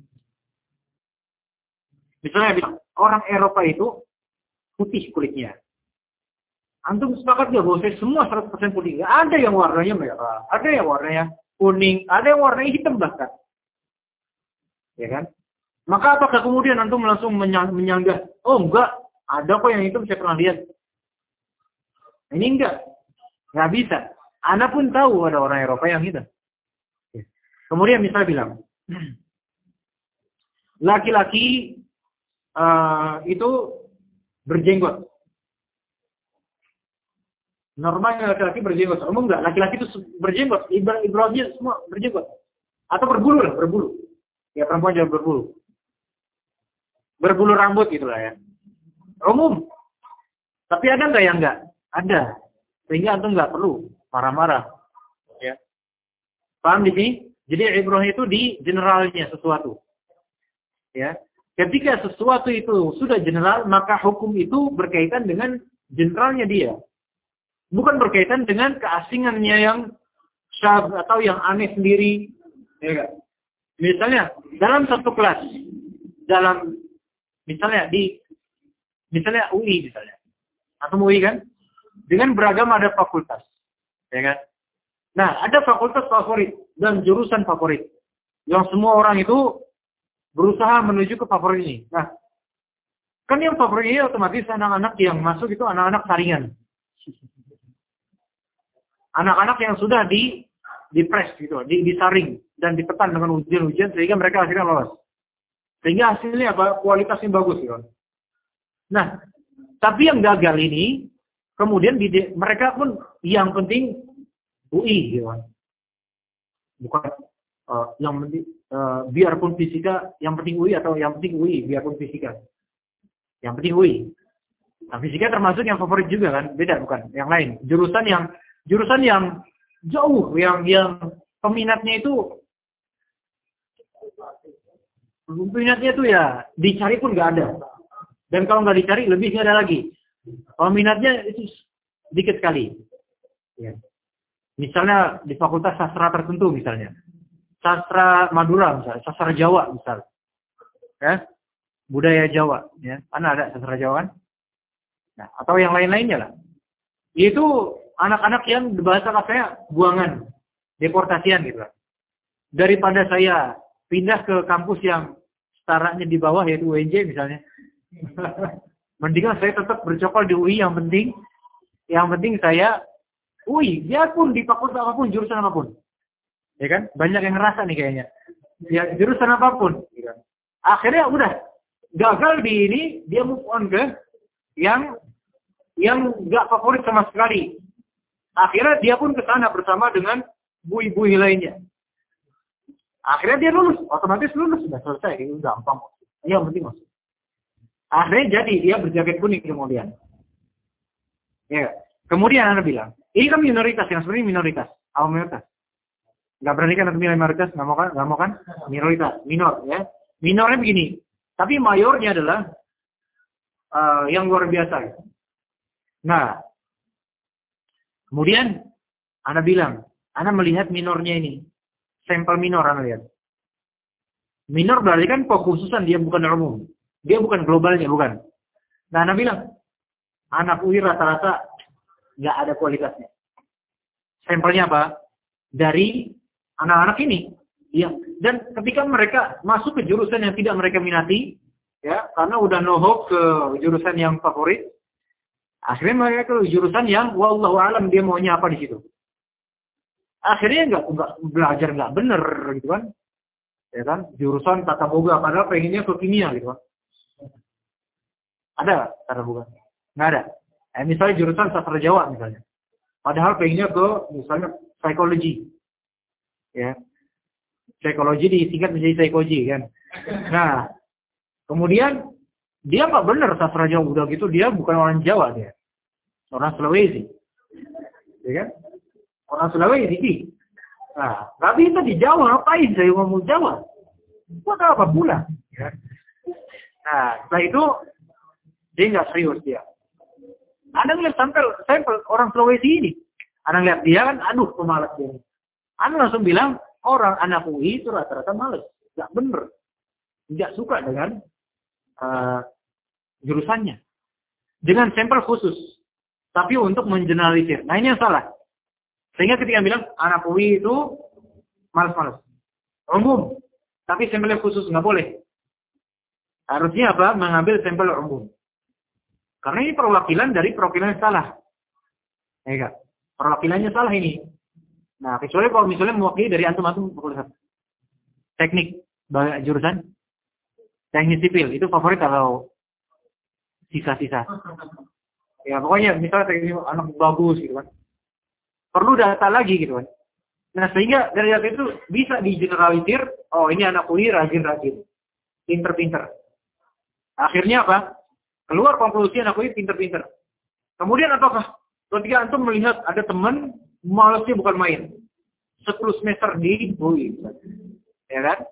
Misalnya bilang, orang Eropa itu putih kulitnya. Antum sepakat nggak bahwa semua seratus persen putih? Nggak ada yang warnanya merah, ada yang warnanya kuning, ada yang warnanya hitam bahkan. Ya kan? Maka apakah kemudian antum langsung menyanggah, oh enggak, ada kok yang hitam saya pernah lihat. Ini enggak. Nggak bisa. Anda pun tahu ada orang Eropa yang hitam. Kemudian misalnya bilang, laki-laki uh, itu berjenggot. Normalnya laki-laki berjenggot. Umum enggak? Laki-laki itu berjenggot. Ibrahimnya semua berjenggot. Atau berbulu lah, berbulu. Ya perempuan juga berbulu. Berbulu rambut gitulah ya. Umum. Tapi ada enggak yang enggak? Ada. Sehingga antum enggak perlu marah-marah. Ya. Paham di sini? Jadi ibrah itu di generalnya sesuatu. Ya. Ketika sesuatu itu sudah general, maka hukum itu berkaitan dengan generalnya dia. Bukan berkaitan dengan keasingannya yang syadz atau yang aneh sendiri. Ya, kan? Misalnya dalam satu kelas, dalam misalnya di misalnya U I misalnya, atau U I kan, dengan beragam ada fakultas, ya kan? Nah, ada fakultas favorit dan jurusan favorit, yang semua orang itu berusaha menuju ke favorit ini. Nah, kan yang favorit ini otomatis anak-anak yang masuk itu anak-anak saringan, anak-anak yang sudah di dipres gitu, di, disaring dan ditekan dengan ujian-ujian sehingga mereka akhirnya lolos. Sehingga hasilnya apa? Kualitasnya bagus gitu. Nah, tapi yang gagal ini kemudian di, mereka pun yang penting U I gitu. Bukan uh, yang penting uh, biarpun fisika yang penting U I atau yang penting U I biarpun fisika. Yang penting U I. Nah, fisika termasuk yang favorit juga kan? Beda bukan? Yang lain. Jurusan yang jurusan yang jauh yang yang peminatnya itu peminatnya itu ya dicari pun nggak ada. Dan kalau nggak dicari lebih nggak ada lagi. Peminatnya itu sedikit sekali. Ya. Misalnya di fakultas sastra tertentu misalnya. Sastra Madura misalnya, sastra Jawa misalnya. Ya. Budaya Jawa. Ya. Mana ada sastra Jawa kan? Nah, atau yang lain-lainnya lah. Itu anak-anak yang bahasa kasarnya buangan. Deportasian gitu lah. Daripada saya pindah ke kampus yang setaranya di bawah yaitu U N J misalnya. Mendingan saya tetap bercokol di U I yang penting. Yang penting saya U I, biarpun di fakultas apapun, jurusan apapun. Ya kan? Banyak yang ngerasa nih kayaknya. Ya, jurusan apapun. Akhirnya udah gagal di ini, dia move on ke yang yang nggak favorit sama sekali. Akhirnya dia pun ke sana bersama dengan bui-bui lainnya. Akhirnya dia lulus, otomatis lulus sudah selesai, itu gampang. Yang penting masuk. Akhirnya jadi dia berjaket kuning kemudian. Ya, Kemudian Anda bilang, ini kan minoritas, yang sebenarnya minoritas. Apa minoritas? Nggak berani kan atau minoritas? Nggak mau kan? Nggak mau kan? Minoritas, minor ya. Minornya begini. Tapi mayornya adalah uh, yang luar biasa. Nah, kemudian Anda bilang, Anda melihat minornya ini. Sampel minor Anda lihat. Minor berarti kan pokhususan, dia bukan umum. Dia bukan globalnya, bukan. Nah, Anda bilang, anak U I rata-rata nggak ada kualitasnya. Sampelnya apa? Dari anak-anak ini. Ya. Dan ketika mereka masuk ke jurusan yang tidak mereka minati, ya, karena udah no hope ke jurusan yang favorit, akhirnya mereka ke jurusan yang wallahu alam dia maunya apa di situ. Akhirnya nggak nggak belajar nggak bener gitu kan, ya kan? Jurusan tata boga padahal pengennya ke kimia gitu kan. Ada tata boga? Nggak ada. Eh, misalnya jurusan sastra Jawa misalnya, padahal pengennya ke misalnya psikologi, ya. Psikologi disingkat menjadi psikologi kan. Nah, kemudian dia nggak bener sastra Jawa udah gitu dia bukan orang Jawa dia, orang Sulawesi, ya kan? Orang Sulawesi. Nah, nggak bisa di Jawa, ngapain saya ngomong Jawa? Buat apa pula? Ya. Nah, setelah itu dia nggak serius dia. Anda ngeliat sampel, sampel orang Sulawesi ini, Anda ngeliat dia kan, aduh pemalas dia. Anda langsung bilang orang anak U I itu rata-rata males, nggak bener, nggak suka dengan uh, jurusannya, dengan sampel khusus, tapi untuk mengeneralisir. Nah ini yang salah. Sehingga ketika bilang anak U I itu malas-malas, umum, tapi sampelnya khusus nggak boleh. Harusnya apa? Mengambil sampel umum. Karena ini perwakilan dari perwakilan yang salah. Ya kan? Perwakilannya salah ini. Nah, kecuali kalau misalnya mewakili dari antum-antum teknik jurusan teknik sipil, itu favorit atau sisa-sisa. Ya pokoknya misalnya teknik anak bagus gitu kan. Perlu data lagi gitu kan. Nah, sehingga dari data itu bisa digeneralisir, oh ini anak U I rajin-rajin, pinter-pinter. Akhirnya apa? Keluar konklusi anak U I pinter-pinter. Kemudian apakah ketika antum melihat ada teman malasnya bukan main, sepuluh semester di U I, ya kan?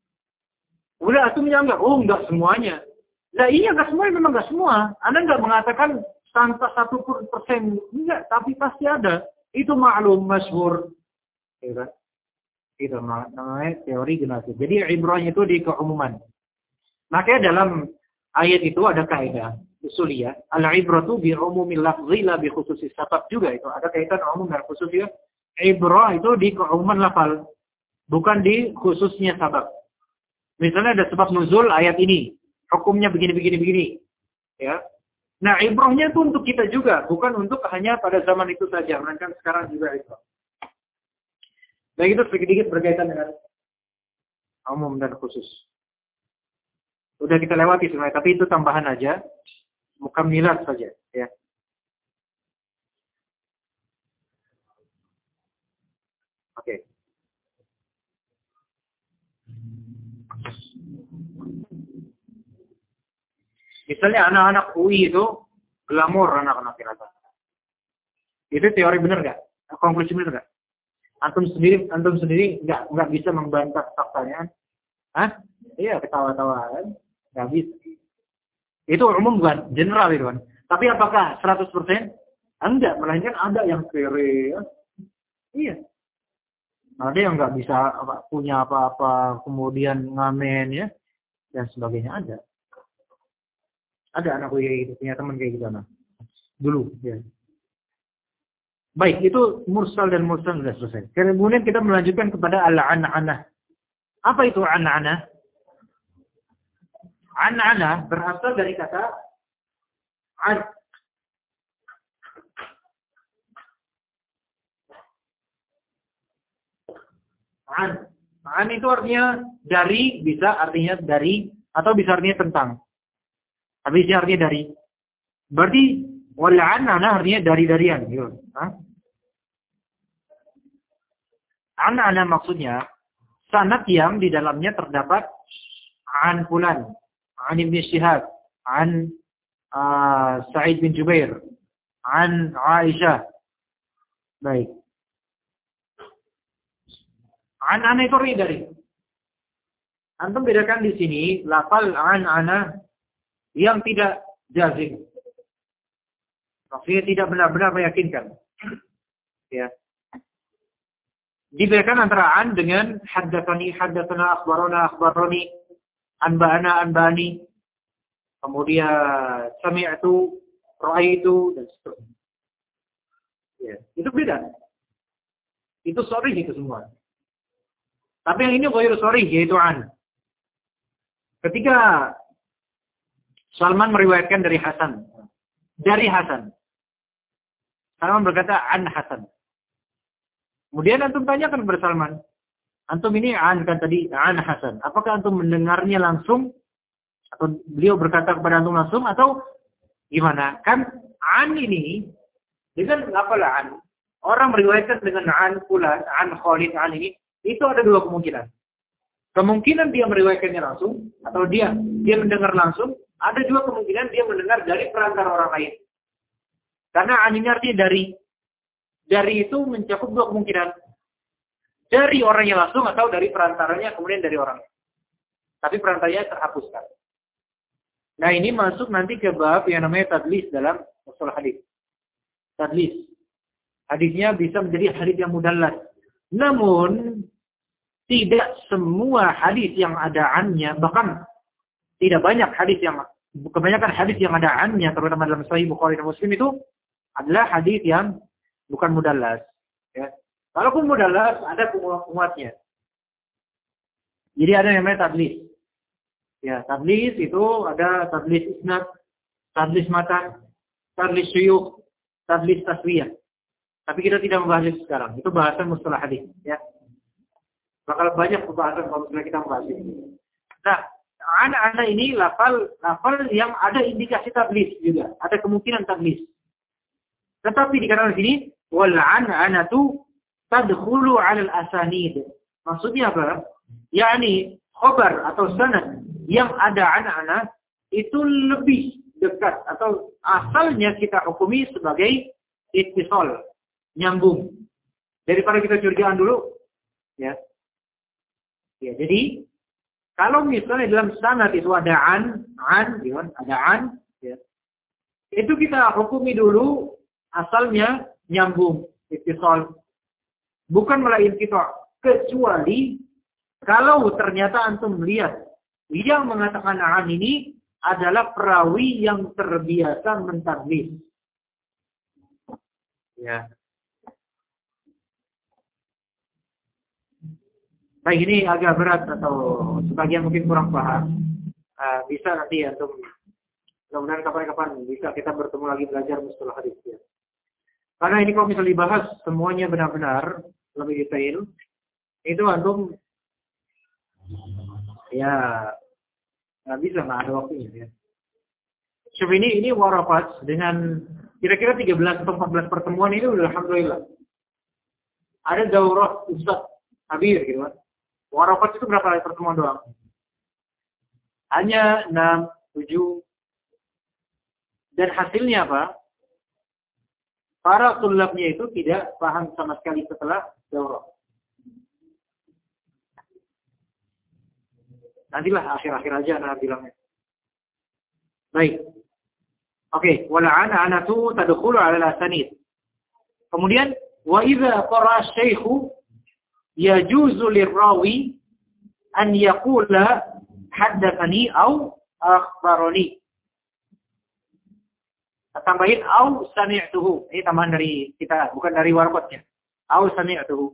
Udah antum menyanggap, oh enggak semuanya. Nah iya enggak semuanya, memang enggak semua. Anda enggak mengatakan tanpa satu persen, enggak, tapi pasti ada. Itu maklum, masyhur, ya kan? Itu namanya teori generasi. Jadi ibrahnya itu di keumuman. Makanya dalam ayat itu ada kaidah usuliyah, al-ibratu bi umumil lafzi la bi khususis sabab juga itu. Ada kaitan umum dan khusus ya. Ibrah itu di keumuman lafal, bukan di khususnya sabab. Misalnya ada sebab nuzul ayat ini, hukumnya begini begini begini. Ya. Nah, ibrahnya itu untuk kita juga, bukan untuk hanya pada zaman itu saja, melainkan sekarang juga itu. Baik, itu sedikit berkaitan dengan umum dan khusus. Udah kita lewati sebenarnya, tapi itu tambahan aja. Mukamilat saja, ya. Oke. Misalnya anak-anak U I itu glamor anak-anak rata. Itu teori benar nggak? Konklusi benar nggak? Antum sendiri, antum sendiri nggak nggak bisa membantah faktanya. Hah? Iya, ketawa-tawa kan? Nggak bisa. Itu umum bukan? General itu kan? Tapi apakah seratus persen? Enggak, melainkan ada yang kere. Ya? Iya. Ada yang nggak bisa punya apa-apa, kemudian ngamen ya, dan sebagainya ada. Ada anak gue kayak gitu, punya teman kayak gitu anak. Dulu, ya. Baik, itu mursal dan mursal sudah selesai. Kemudian kita melanjutkan kepada al-an'anah. Apa itu an'anah? An'anah berasal dari kata an. An. An itu artinya dari, bisa artinya dari, atau bisa artinya tentang. Tapi ini artinya dari. Berarti wal-an'anah artinya dari-darian. Gitu. An'anah maksudnya sanad yang di dalamnya terdapat an fulan, an Ibn Shihab, an uh, Sa'id bin Jubair, an Aisyah. Baik. An ana itu dari. Antum bedakan di sini lafal an ana yang tidak jazim. Maksudnya tidak benar-benar meyakinkan. Ya. Dibedakan antara an dengan haddatsani, haddatsana, akhbarana, akhbarani, anba'ana, anba'ani. Kemudian sami'tu, ra'aitu dan seterusnya. Ya, itu beda. Itu sharih itu semua. Tapi yang ini ghairu sharih yaitu an. Ketika Salman meriwayatkan dari Hasan, dari Hasan. Salman berkata an Hasan. Kemudian antum tanyakan kepada Salman, antum ini an kan tadi an Hasan. Apakah antum mendengarnya langsung atau beliau berkata kepada antum langsung atau gimana? Kan an ini dengan lafal an, orang meriwayatkan dengan an fulan, an Khalid, an ini, itu ada dua kemungkinan. Kemungkinan dia meriwayatkannya langsung atau dia dia mendengar langsung, ada juga kemungkinan dia mendengar dari perantara orang lain. Karena an ini artinya dari. Dari itu mencakup dua kemungkinan. Dari orangnya langsung atau dari perantaranya kemudian dari orangnya. Tapi perantaranya terhapuskan. Nah ini masuk nanti ke bab yang namanya tadlis dalam usul hadis. Tadlis. Hadisnya bisa menjadi hadis yang mudallas. Namun tidak semua hadis yang ada annya, bahkan tidak banyak hadis yang, kebanyakan hadis yang ada annya, terutama dalam Sahih Bukhari dan Muslim itu adalah hadis yang bukan mudallas. Ya. Walaupun mudallas ada penguatnya. Jadi ada yang namanya tadlis. Ya, tadlis itu ada tadlis isnad, tadlis matan, tadlis syuyukh, tadlis taswiyah. Tapi kita tidak membahas itu sekarang. Itu bahasan mustalah hadis. Ya. Bakal banyak pembahasan kalau misalnya kita membahas itu. Nah, anak-anak ini lafal lafal yang ada indikasi tadlis juga. Ada kemungkinan tadlis. Tetapi dikatakan di sini wal an'anatu tadkhulu 'ala al-asanid. Maksudnya apa? Yakni khabar atau sanad yang ada anak-anak itu lebih dekat atau asalnya kita hukumi sebagai ittisal, nyambung. Daripada kita curigaan dulu, ya. Ya, jadi kalau misalnya dalam sanad itu ada an, an, ya, ada an, ya. Itu kita hukumi dulu asalnya nyambung, ittisal. Bukan malah inqita', kecuali kalau ternyata antum melihat yang mengatakan an ini adalah perawi yang terbiasa mentadlis. Ya. Baik, ini agak berat atau sebagian mungkin kurang paham. Uh, bisa nanti antum, mudah-mudahan kapan-kapan bisa kita bertemu lagi belajar mustalah hadis. Ya. Karena ini kalau misalnya dibahas semuanya benar-benar lebih detail, itu antum ya nggak bisa, nggak ada waktunya. Ya. Sebab ini ini warafat dengan kira-kira tiga belas atau empat belas pertemuan ini udah alhamdulillah. Ada daurah Ustaz Habir gitu kan. Warafat itu berapa kali pertemuan doang? Hanya enam, tujuh. Dan hasilnya apa? Para tulabnya itu tidak paham sama sekali setelah daurah. Nantilah akhir-akhir aja anak bilangnya. Baik. Oke, wala an'anatu tadkhulu 'ala al-asanid. Kemudian wa idza qara asy-syaikhu yajuzu lirawi an yaqula haddatsani aw akhbarani. Tambahin aw sami'tuhu. Ini tambahan dari kita, bukan dari warqatnya. Aw sami'tuhu.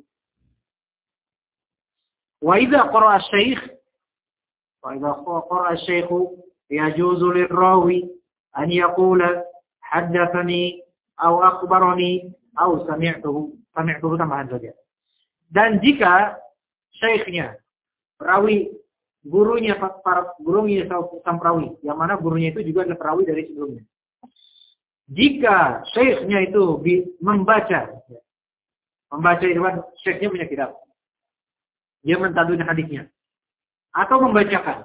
Wa idza qara asy-syaikh wa idza qara asy-syaikhu yajuzu lirawi an yaqula haddatsani aw akhbarani aw sami'tuhu. Sami'tuhu tambahan saja. Dan jika syekhnya, perawi, gurunya para gurunya sang perawi, yang mana gurunya itu juga adalah perawi dari sebelumnya. Jika syekhnya itu membaca, membaca itu kan syekhnya punya kitab, dia mentadwin hadisnya, atau membacakan,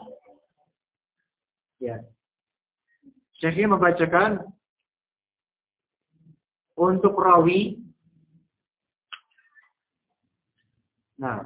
ya, syekhnya membacakan untuk rawi, nah,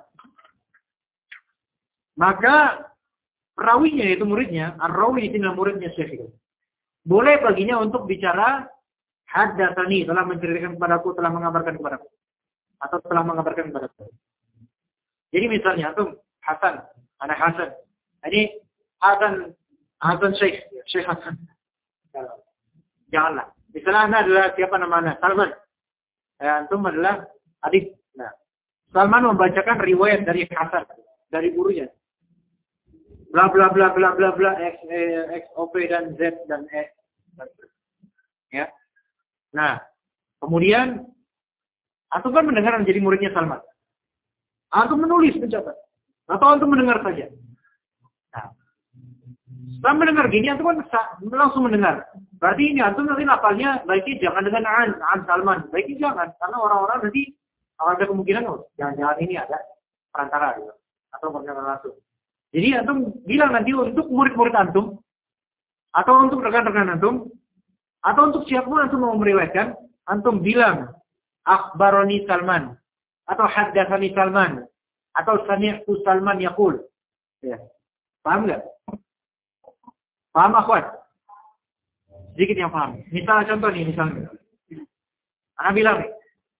maka rawinya itu muridnya, ar-rawi itu muridnya Syekh itu. Boleh baginya untuk bicara haddatsani, telah menceritakan kepadaku, telah mengabarkan kepadaku, atau telah mengabarkan kepadaku. Jadi misalnya antum Hasan, anak Hasan. Ini Hasan Hasan Syekh, Syekh Hasan. Janganlah. Misalnya anda adalah siapa nama anda? Salman. Ya, antum adalah adik. Nah, Salman membacakan riwayat dari Hasan, dari gurunya. Bla bla bla bla bla bla X, X O P dan Z dan X. Ya. Nah, kemudian antum kan mendengar menjadi muridnya Salman. Antum menulis, mencatat. Atau antum mendengar saja. Nah, setelah mendengar gini, antum kan langsung mendengar. Berarti ini antum nanti lafalnya baiknya jangan dengan an, an Salman. Baiknya jangan, karena orang-orang nanti akan ada kemungkinan, oh, jangan-jangan ini ada perantara gitu. Atau mendengar langsung. Jadi antum bilang nanti untuk murid-murid antum, atau untuk rekan-rekan antum, atau untuk siapapun antum mau meriwayatkan, antum bilang akhbaroni Salman, atau haddatsani Salman, atau sami'tu Salman yaqul. Ya. Paham enggak? Paham akhwat? Sedikit yang paham. Misalnya contoh nih, misalnya. Ana bilang nih.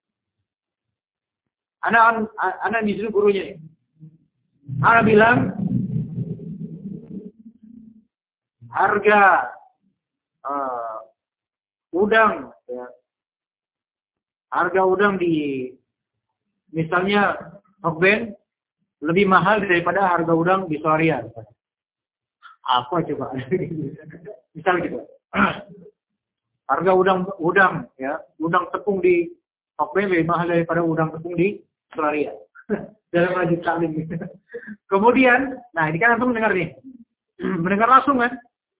Ana ana di sini gurunya nih. Ana bilang harga uh, udang ya. Harga udang di misalnya Hokben lebih mahal daripada harga udang di Soria. Apa coba? Misal gitu. Harga udang udang ya, udang tepung di Hokben lebih mahal daripada udang tepung di Soria. Dalam hadis taklim. Kemudian, nah ini kan antum mendengar nih. Mendengar langsung kan?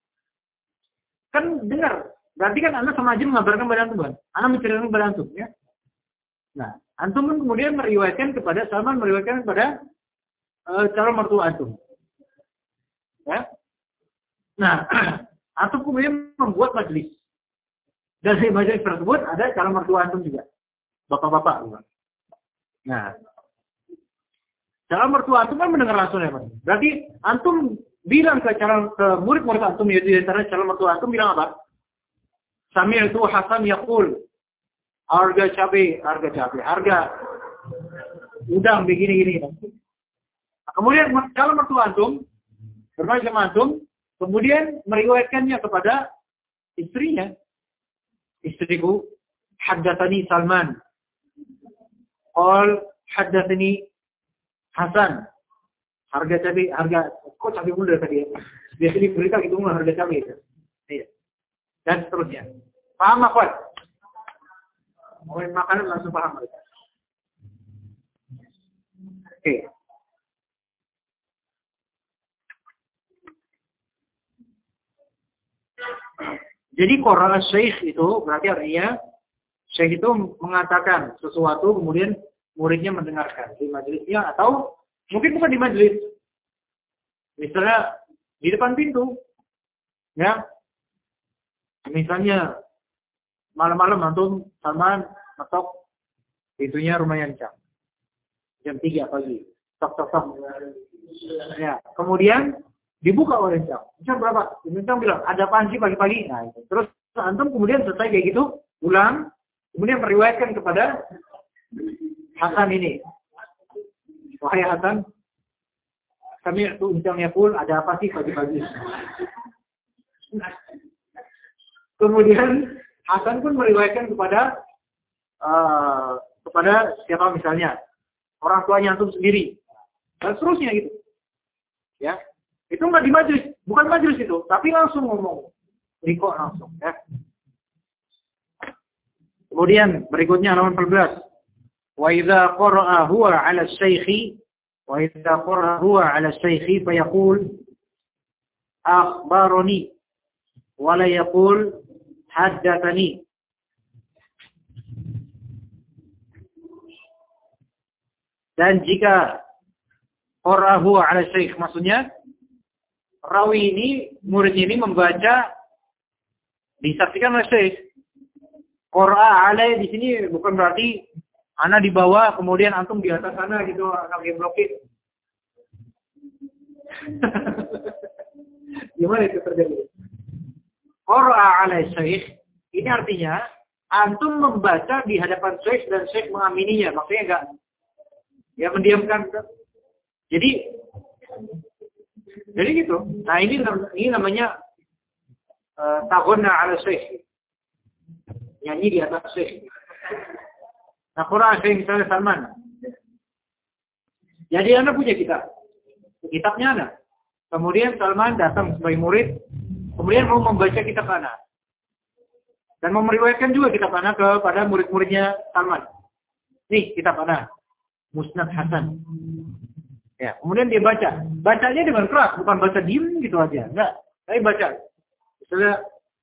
Kan dengar. Berarti kan Anda sama aja mengabarkan kepada antum kan? Anda menceritakan kepada antum ya. Nah, antum kemudian meriwayatkan kepada Salman, meriwayatkan kepada uh, calon mertua antum. Ya. Nah, antum kemudian membuat majelis. Dan di majelis tersebut ada calon mertua antum juga. Bapak-bapak. Nah, calon mertua antum kan mendengar langsung ya, Pak. Berarti antum bilang ke calon ke murid-murid antum yaitu di antara calon mertua antum bilang apa? Sami'tu Hasan yaqul, harga cabai, harga cabai, harga udang begini-gini. Kemudian calon mertua antum bermain sama antum, kemudian meriwayatkannya kepada istrinya. Istriku, haddatsani Salman. Qal haddatsani Hasan. Harga cabai, harga kok cabai muda tadi ya? Biasa di berita gitu mah harga cabai itu. Iya. Dan seterusnya. Paham akhwat? Mau makanan langsung paham mereka. Oke. Jadi qara'a syekh itu berarti artinya syekh itu mengatakan sesuatu kemudian muridnya mendengarkan di majelisnya atau mungkin bukan di majelis. Misalnya di depan pintu. Ya. Misalnya malam-malam antum Salman ngetok pintunya rumah Yancang. Jam tiga pagi. Tok tok tok. Ya, kemudian dibuka oleh Yancang. Yancang berapa? Yancang bilang, "Ada apaan sih pagi-pagi?" Nah, itu. Terus antum kemudian selesai kayak gitu, pulang, kemudian meriwayatkan kepada Hasan ini. Wahai Hasan, kami itu Yancang yaqul, ada apa sih pagi-pagi? Kemudian Hasan pun meriwayatkan kepada uh, kepada siapa misalnya orang tuanya antum sendiri dan seterusnya gitu, ya itu nggak di majelis, bukan majelis itu, tapi langsung ngomong, riko langsung, ya. Kemudian berikutnya halaman empat belas. Wa idza qara'a huwa 'ala asy-syaikhi wa idza qara'a huwa 'ala asy-syaikhi fa yaqul akhbarani wa la yaqul haddatsani. Dan jika qara'a 'ala syaikh, maksudnya rawi ini, murid ini membaca disaksikan oleh syekh. Qara'a alai di sini bukan berarti ana di bawah kemudian antum di atas sana gitu lagi blokir. Gimana itu terjadi? Qara'a alai syekh ini artinya antum membaca di hadapan syekh dan syekh mengamininya. Maksudnya enggak ya mendiamkan. Jadi jadi gitu. Nah, ini ini namanya uh, taghonna 'ala syekh. Nyanyi di atas syekh. Nah, Quran syekh misalnya Salman. Jadi Anda punya kitab. Kitabnya Anda. Kemudian Salman datang sebagai murid, kemudian mau membaca kitab Anda. Dan mau meriwayatkan juga kitab Anda kepada murid-muridnya Salman. Nih, kitab Anda. Musnad Hasan. Ya, kemudian dia baca. Bacanya dengan keras, bukan baca diem gitu aja. Enggak, tapi baca. Misalnya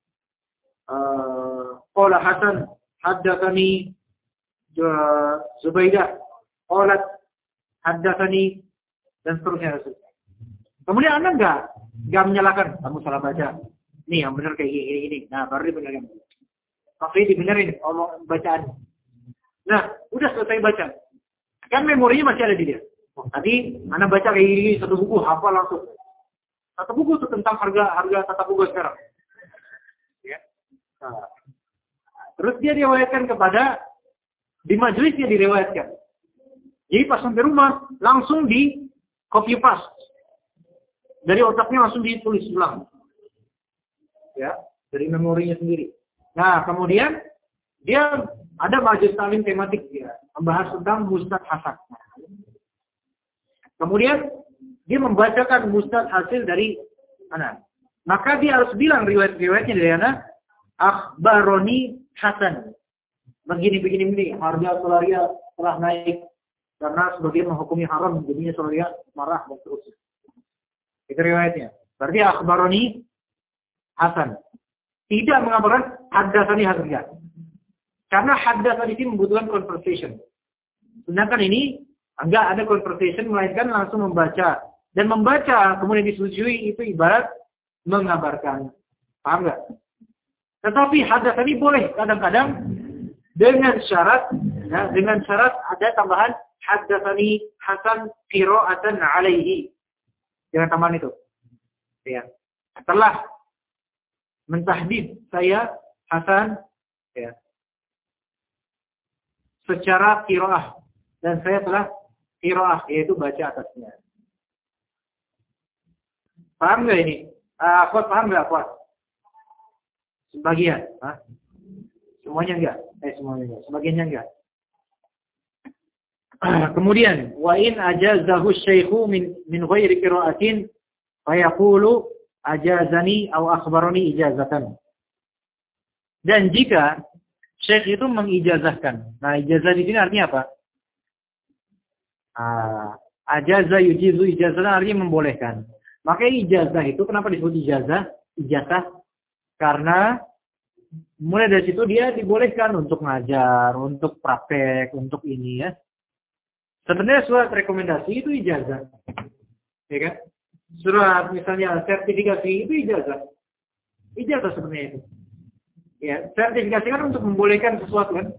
qala uh, Hasan haddatsani Zubaidah qalat haddatsani dan seterusnya. Kemudian Anda enggak enggak menyalahkan, kamu salah baca. Nih yang benar kayak gini gini. Nah, baru dibenerin. Maksudnya dibenerin omong bacaan. Nah, udah selesai baca. Kan memorinya masih ada di dia. Oh, tadi Anda baca kayak gini satu buku hafal langsung. Satu buku itu tentang harga harga tata buku sekarang. Ya. Nah. Terus dia diriwayatkan kepada di majelis dia diriwayatkan. Jadi pas sampai rumah langsung di copy paste. Dari otaknya langsung ditulis ulang. Ya, dari memorinya sendiri. Nah, kemudian dia ada majelis taklim tematik dia membahas tentang Musnad Hasan. Kemudian dia membacakan musnad hasil dari mana? Maka dia harus bilang riwayat-riwayatnya dari mana? Akhbaroni Hasan. Begini begini begini. Harga solaria telah naik karena sebagian menghukumi haram, jadinya solaria marah dan seterusnya. Itu riwayatnya. Berarti akhbaroni Hasan. Tidak mengabarkan haddatsani Hasan enggak. Karena haddatsani ini membutuhkan conversation. Sedangkan ini enggak ada conversation, melainkan langsung membaca. Dan membaca, kemudian disetujui, itu ibarat mengabarkan. Paham enggak? Tetapi haddatsani boleh kadang-kadang dengan syarat, ya, dengan syarat ada tambahan haddatsani Hasan qira'atan alaihi. Jangan tambahan itu. Ya. Setelah mentahdid saya Hasan, ya, secara qira'ah. Dan saya telah qira'ah, yaitu baca atasnya. Paham nggak ini? Uh, Akhwat paham nggak Akhwat? Sebagian. Hah? Semuanya enggak? Eh semuanya enggak. Sebagiannya enggak. Kemudian, wa in ajazahu syaikhu min min ghairi qira'atin fa yaqulu ajazani aw akhbarani ijazatan. Dan jika syekh itu mengijazahkan. Nah, ijazah di sini artinya apa? Ah, ajazah yujizu ijazah artinya membolehkan. Maka ijazah itu kenapa disebut ijazah? Ijazah karena mulai dari situ dia dibolehkan untuk ngajar, untuk praktek, untuk ini ya. Sebenarnya surat rekomendasi itu ijazah. Ya kan? Surat misalnya sertifikasi itu ijazah. Ijazah sebenarnya itu. Ya, sertifikasi kan untuk membolehkan sesuatu kan.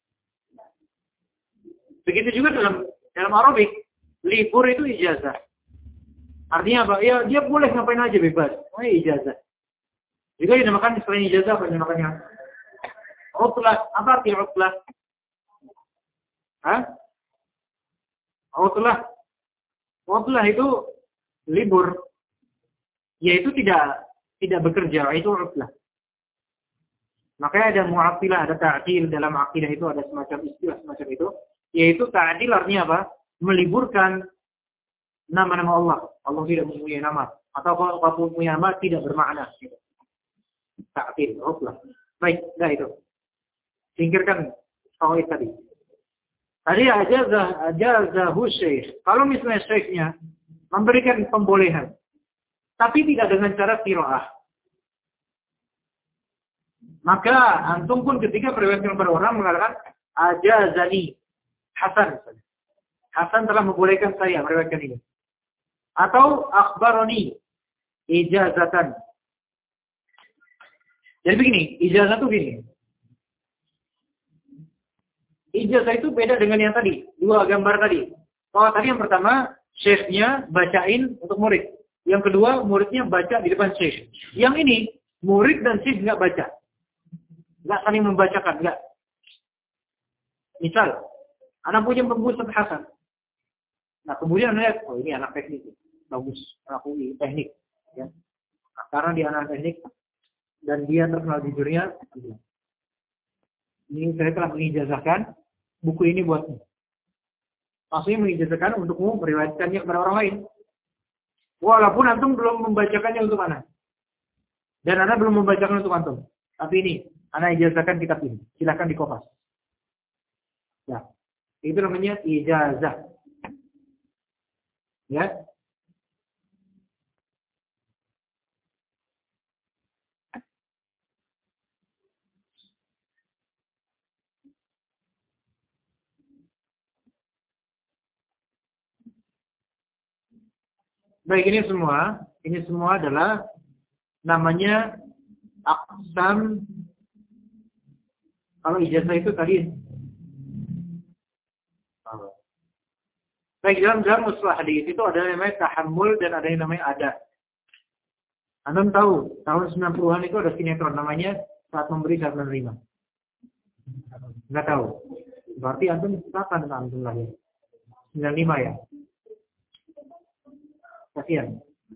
Begitu juga dalam dalam Arabik, libur itu ijazah. Artinya apa? Ya, dia boleh ngapain aja bebas. Oh, ijazah. Juga dinamakan selain ijazah apa dinamakannya? Utlah. Apa arti utlah? Hah? Utlah. Utlah itu libur. Yaitu tidak tidak bekerja, itu utlah. Makanya ada mu'attilah, ada ta'dil dalam akidah itu ada semacam istilah semacam itu, yaitu ta'dil artinya apa? Meliburkan nama-nama Allah. Allah tidak mempunyai nama. Atau kalau punya nama tidak bermakna. Ta'dil, utlah. Baik, dah itu. Singkirkan tauhid tadi. Tadi ajazah ajazahu syekh. Kalau misalnya syekhnya memberikan pembolehan, tapi tidak dengan cara qiraah, maka antum pun ketika meriwayatkan kepada orang mengatakan ajazani Hasan. Hasan telah membolehkan saya meriwayatkan ini. Atau akhbaroni ijazatan. Jadi begini, ijazah itu begini. Ijazah itu beda dengan yang tadi, dua gambar tadi. Kalau tadi yang pertama, syekhnya bacain untuk murid. Yang kedua, muridnya baca di depan syekh. Yang ini, murid dan syekh nggak baca. Nggak saling membacakan, nggak. Misal, anak punya bagus Hasan. Nah, kemudian lihat, oh ini anak teknik. Bagus, anak U I, teknik. Ya. Nah, karena dia anak teknik, dan dia terkenal jujurnya, ini saya telah mengijazahkan buku ini buatmu. Maksudnya mengijazahkan untukmu meriwayatkannya kepada orang lain. Walaupun antum belum membacakannya untuk anak. Dan anak belum membacakan untuk antum. Tapi ini, anak ijazahkan kitab ini. Silakan dikopas. Ya, itu namanya ijazah. Ya. Baik, ini semua, ini semua adalah namanya aqsam. Kalau ijazah itu tadi. Baik, dalam dalam usul hadis itu ada yang namanya tahammul dan ada yang namanya ada. Anda tahu, tahun sembilan puluhan itu ada sinetron namanya Saat Memberi Saat Menerima. Enggak tahu. Berarti antum kapan antum lahir? sembilan puluh lima ya. Kasihan.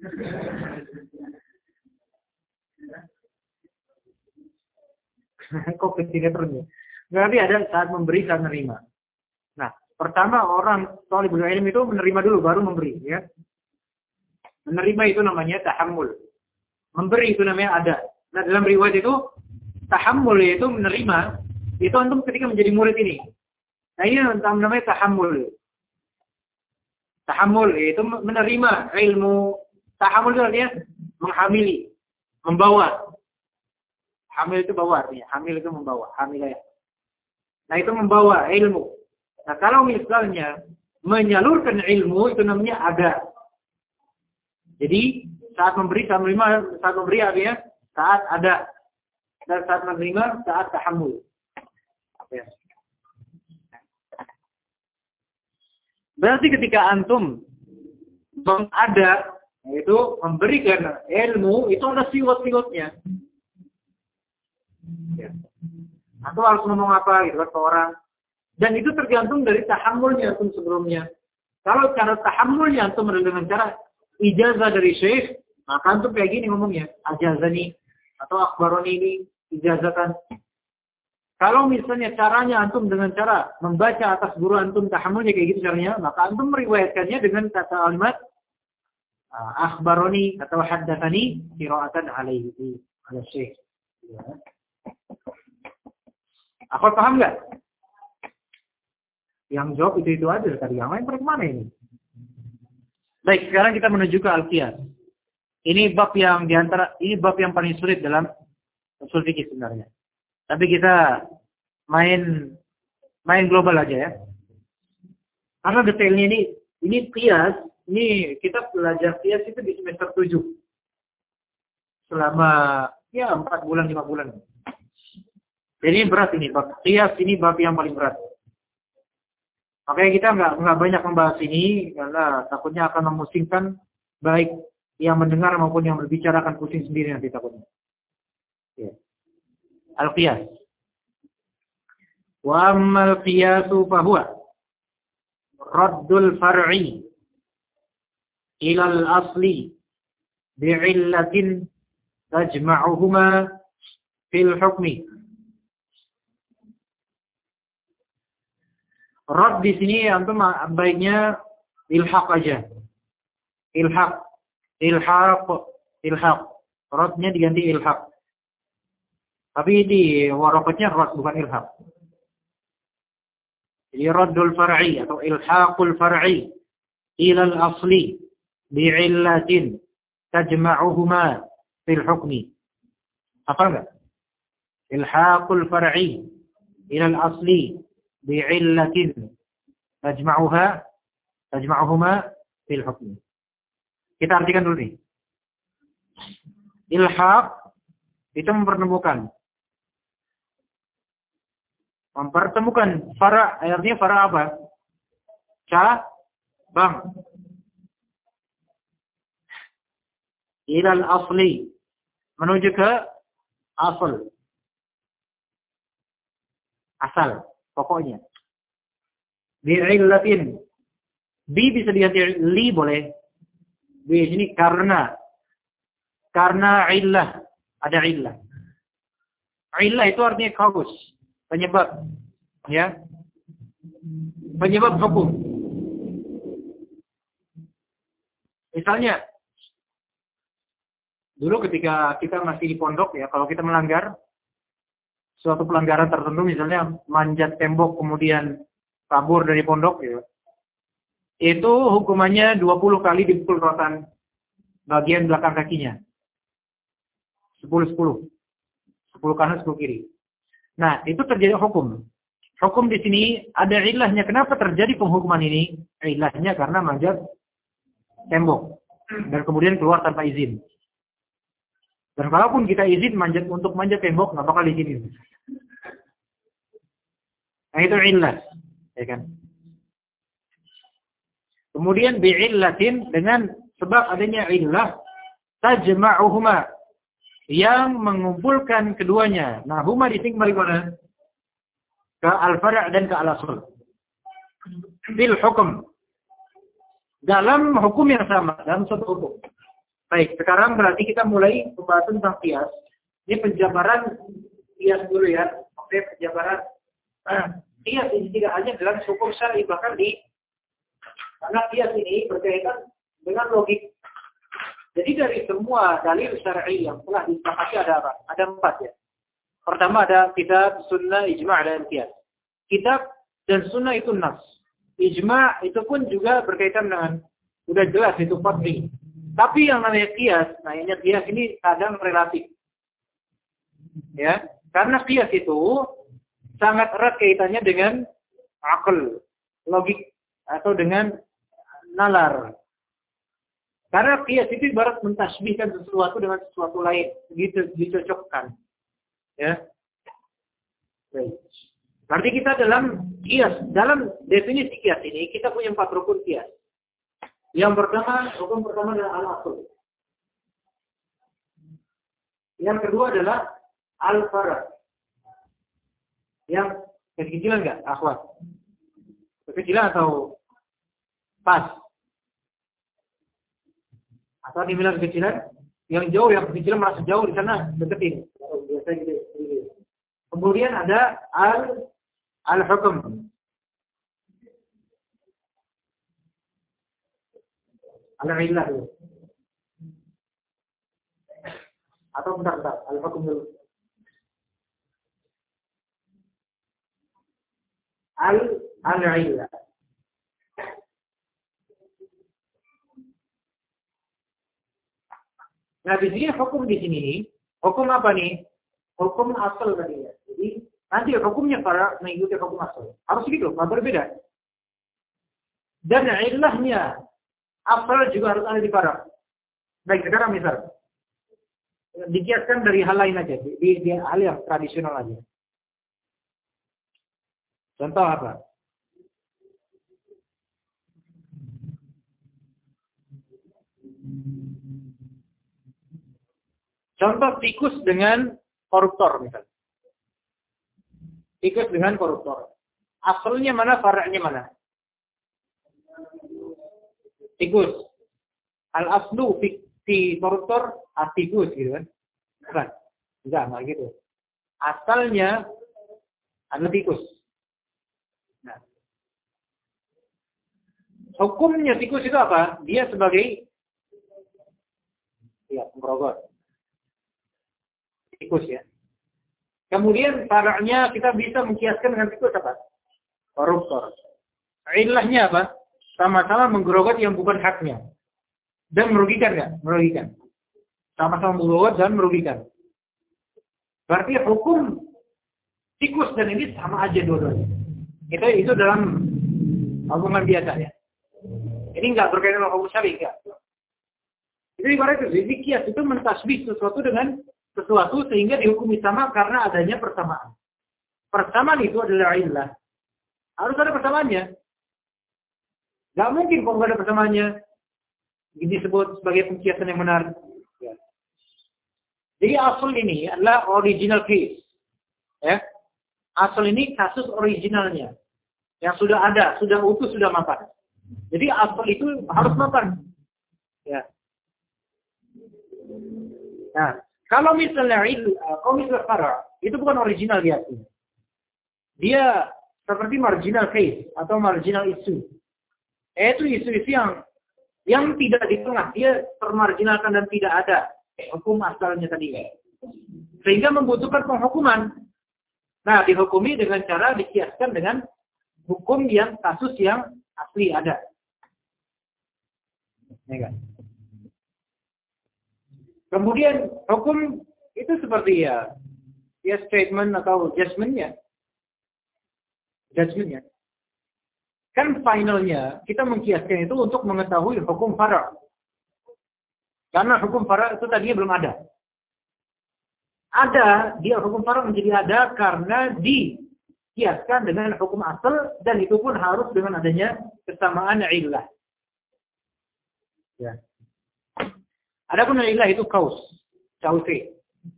Kok ke sinetronnya? Berarti ada Saat Memberi Saat Menerima. Nah, pertama orang thalibul ilm itu menerima dulu baru memberi, ya. Menerima itu namanya tahammul. Memberi itu namanya ada. Nah, dalam riwayat itu tahammul yaitu menerima, itu antum ketika menjadi murid ini. Nah, ini namanya tahammul. Tahammul yaitu menerima ilmu. Tahammul itu artinya menghamili, membawa. Hamil itu bawa artinya. Hamil itu membawa, hamilah. Nah, itu membawa ilmu. Nah, kalau misalnya menyalurkan ilmu itu namanya ada. Jadi saat memberi, saat menerima, saat memberi artinya saat ada. Dan saat menerima, saat tahammul. Ya. Berarti ketika antum mengada, yaitu memberikan ilmu, itu ada siwat-siwatnya. Ya. Atau harus ngomong apa gitu kan ke orang. Dan itu tergantung dari tahammulnya antum sebelumnya. Kalau cara tahammulnya antum dengan cara ijazah dari syekh, maka antum kayak gini ngomongnya, ajazani atau akhbaroni ini ijazahkan. Kalau misalnya caranya antum dengan cara membaca atas guru antum tahammulnya kayak gitu caranya, maka antum meriwayatkannya dengan kata kalimat akhbaroni atau haddatsani qira'atan alaihi ala syekh. Ya. Aku paham nggak? Yang jawab itu-itu aja tadi. Yang lain pada kemana ini? Baik, sekarang kita menuju ke al-qiyas. Ini bab yang diantara, ini bab yang paling sulit dalam usul fikih sebenarnya. Tapi kita main main global aja ya. Karena detailnya ini, ini qiyas, ini kita belajar qiyas itu di semester tujuh. Selama ya empat bulan, lima bulan. Jadi ini berat ini, bab qiyas ini bab yang paling berat. Makanya kita nggak nggak banyak membahas ini karena takutnya akan memusingkan baik yang mendengar maupun yang berbicara akan pusing sendiri nanti takutnya. Ya. Al-qiyas. Wa ammal qiyasu fa huwa raddul far'i ila al-asli bi'illatin tajma'uhuma fil hukmi. Rad di sini antum baiknya ilhaq aja. Ilhaq, ilhaq, ilhaq. Radnya diganti ilhaq. Tapi di warokatnya rad bukan ilhaq. Jadi raddul far'i atau ilhaqul far'i ila al-asli bi'illatin tajma'uhuma fil hukmi. Apa enggak? Ilhaqul far'i ila al-asli bi'illatin tajma'uha tajma'uhuma fil hukm. Kita artikan dulu nih. Ilhaq itu mempertemukan Mempertemukan fara, artinya fara apa? Cabang. Ilal asli. Menuju ke asal. Asal. Pokoknya. Bi'illatin. Bi bisa diganti li boleh. Bi ini karena. Karena illah. Ada illah. Illah itu artinya kaus. Penyebab. Ya. Penyebab hukum. Misalnya. Dulu ketika kita masih di pondok ya. Kalau kita melanggar. Suatu pelanggaran tertentu. Misalnya manjat tembok kemudian kabur dari pondok ya. Itu hukumannya dua puluh kali dipukul rotan bagian belakang kakinya. sepuluh sepuluh. sepuluh kanan, sepuluh kiri. Nah, itu terjadi hukum. Hukum di sini ada ilahnya. Kenapa terjadi penghukuman ini? Ilahnya karena manjat tembok. Dan kemudian keluar tanpa izin. Dan kalaupun kita izin manjat untuk manjat tembok, nggak bakal izinin. Nah, itu ilah. Ya kan? Kemudian bi'illatin dengan sebab adanya illah tajma'uhuma yang mengumpulkan keduanya. Nah, huma di sini kembali mana? Ke al-fara' dan ke al-asl. Bil hukum. Dalam hukum yang sama, dalam satu hukum. Baik, sekarang berarti kita mulai pembahasan tentang qiyas. Ini penjabaran qiyas dulu ya. Oke, penjabaran. Nah, qiyas ini tidak hanya dalam hukum syar'i, bahkan di karena qiyas ini berkaitan dengan logik. Jadi dari semua dalil syar'i yang telah disepakati ada apa? Ada empat ya. Pertama ada kitab, sunnah, ijma' dan qiyas. Kitab dan sunnah itu nas. Ijma' itu pun juga berkaitan dengan sudah jelas itu qat'i. Tapi yang namanya qiyas, nah ini qiyas ini kadang relatif. Ya, karena qiyas itu sangat erat kaitannya dengan akal, logik atau dengan nalar. Karena qiyas itu ibarat mentasbihkan sesuatu dengan sesuatu lain, gitu dicocokkan. Ya. Baik. Berarti kita dalam qiyas, dalam definisi qiyas ini kita punya empat rukun qiyas. Yang pertama, rukun pertama adalah al-asl. Yang kedua adalah al-fara'. Yang kekecilan enggak, akhwat? Kekecilan atau pas? Atau dibilang kekecilan, yang jauh, yang kekecilan merasa jauh di sana, deketin. Kemudian ada al al-hukum. Al-illah dulu. Atau bentar-bentar, al-hukum dulu. Al al-illah. Nah, di sini hukum di sini, hukum apa nih? Hukum asal tadi ya. Jadi nanti hukumnya para mengikuti hukum asal. Harus gitu, nggak berbeda. Dan ilahnya asal juga harus ada di para. Baik, sekarang misal dikiaskan dari hal lain aja, di, di, di hal yang tradisional aja. Contoh apa? Contoh tikus dengan koruptor misalnya. Tikus dengan koruptor. Asalnya mana, fara'nya mana? Tikus. Al-aslu fi, fi koruptor atikus gitu kan. Bukan. Enggak, enggak gitu. Asalnya adalah tikus. Nah. Hukumnya tikus itu apa? Dia sebagai ya, penggerogot. Tikus ya. Kemudian fara'nya kita bisa mengkiaskan dengan tikus apa? Koruptor. Ilahnya apa? Sama-sama menggerogot yang bukan haknya. Dan merugikan nggak? Merugikan. Sama-sama menggerogot dan merugikan. Berarti hukum tikus dan ini sama aja dua-duanya. Itu itu dalam hubungan biasa ya. Ini nggak berkaitan dengan hukum syar'i enggak. Itu ibarat itu, jadi kias itu mentasbih sesuatu dengan sesuatu sehingga dihukumi sama karena adanya persamaan. persamaan itu adalah illah. Harus ada persamaannya. Gak mungkin kalau nggak ada persamaannya disebut sebagai pengkiasan yang benar. Ya. Jadi asal ini adalah original case. Ya. Asal ini kasus originalnya. Yang sudah ada, sudah utuh, sudah mapan. Jadi asal itu harus mapan. Ya. Nah, kalau misalnya kalau misalnya fara, itu bukan original dia. Dia seperti marginal case atau marginal issue. Itu isu-isu yang yang tidak di tengah, dia termarginalkan dan tidak ada hukum asalnya tadi. Sehingga membutuhkan penghukuman. Nah, dihukumi dengan cara dikiaskan dengan hukum yang kasus yang asli ada. Ya kan? Kemudian hukum itu seperti ya, ya statement atau judgment-nya. Judgment-nya. Kan finalnya kita mengkiaskan itu untuk mengetahui hukum fara'. Karena hukum fara' itu tadinya belum ada. Ada, dia hukum fara' menjadi ada karena dikiaskan dengan hukum asal dan itu pun harus dengan adanya kesamaan illah. Ya. Adapun illah itu kaus, cause.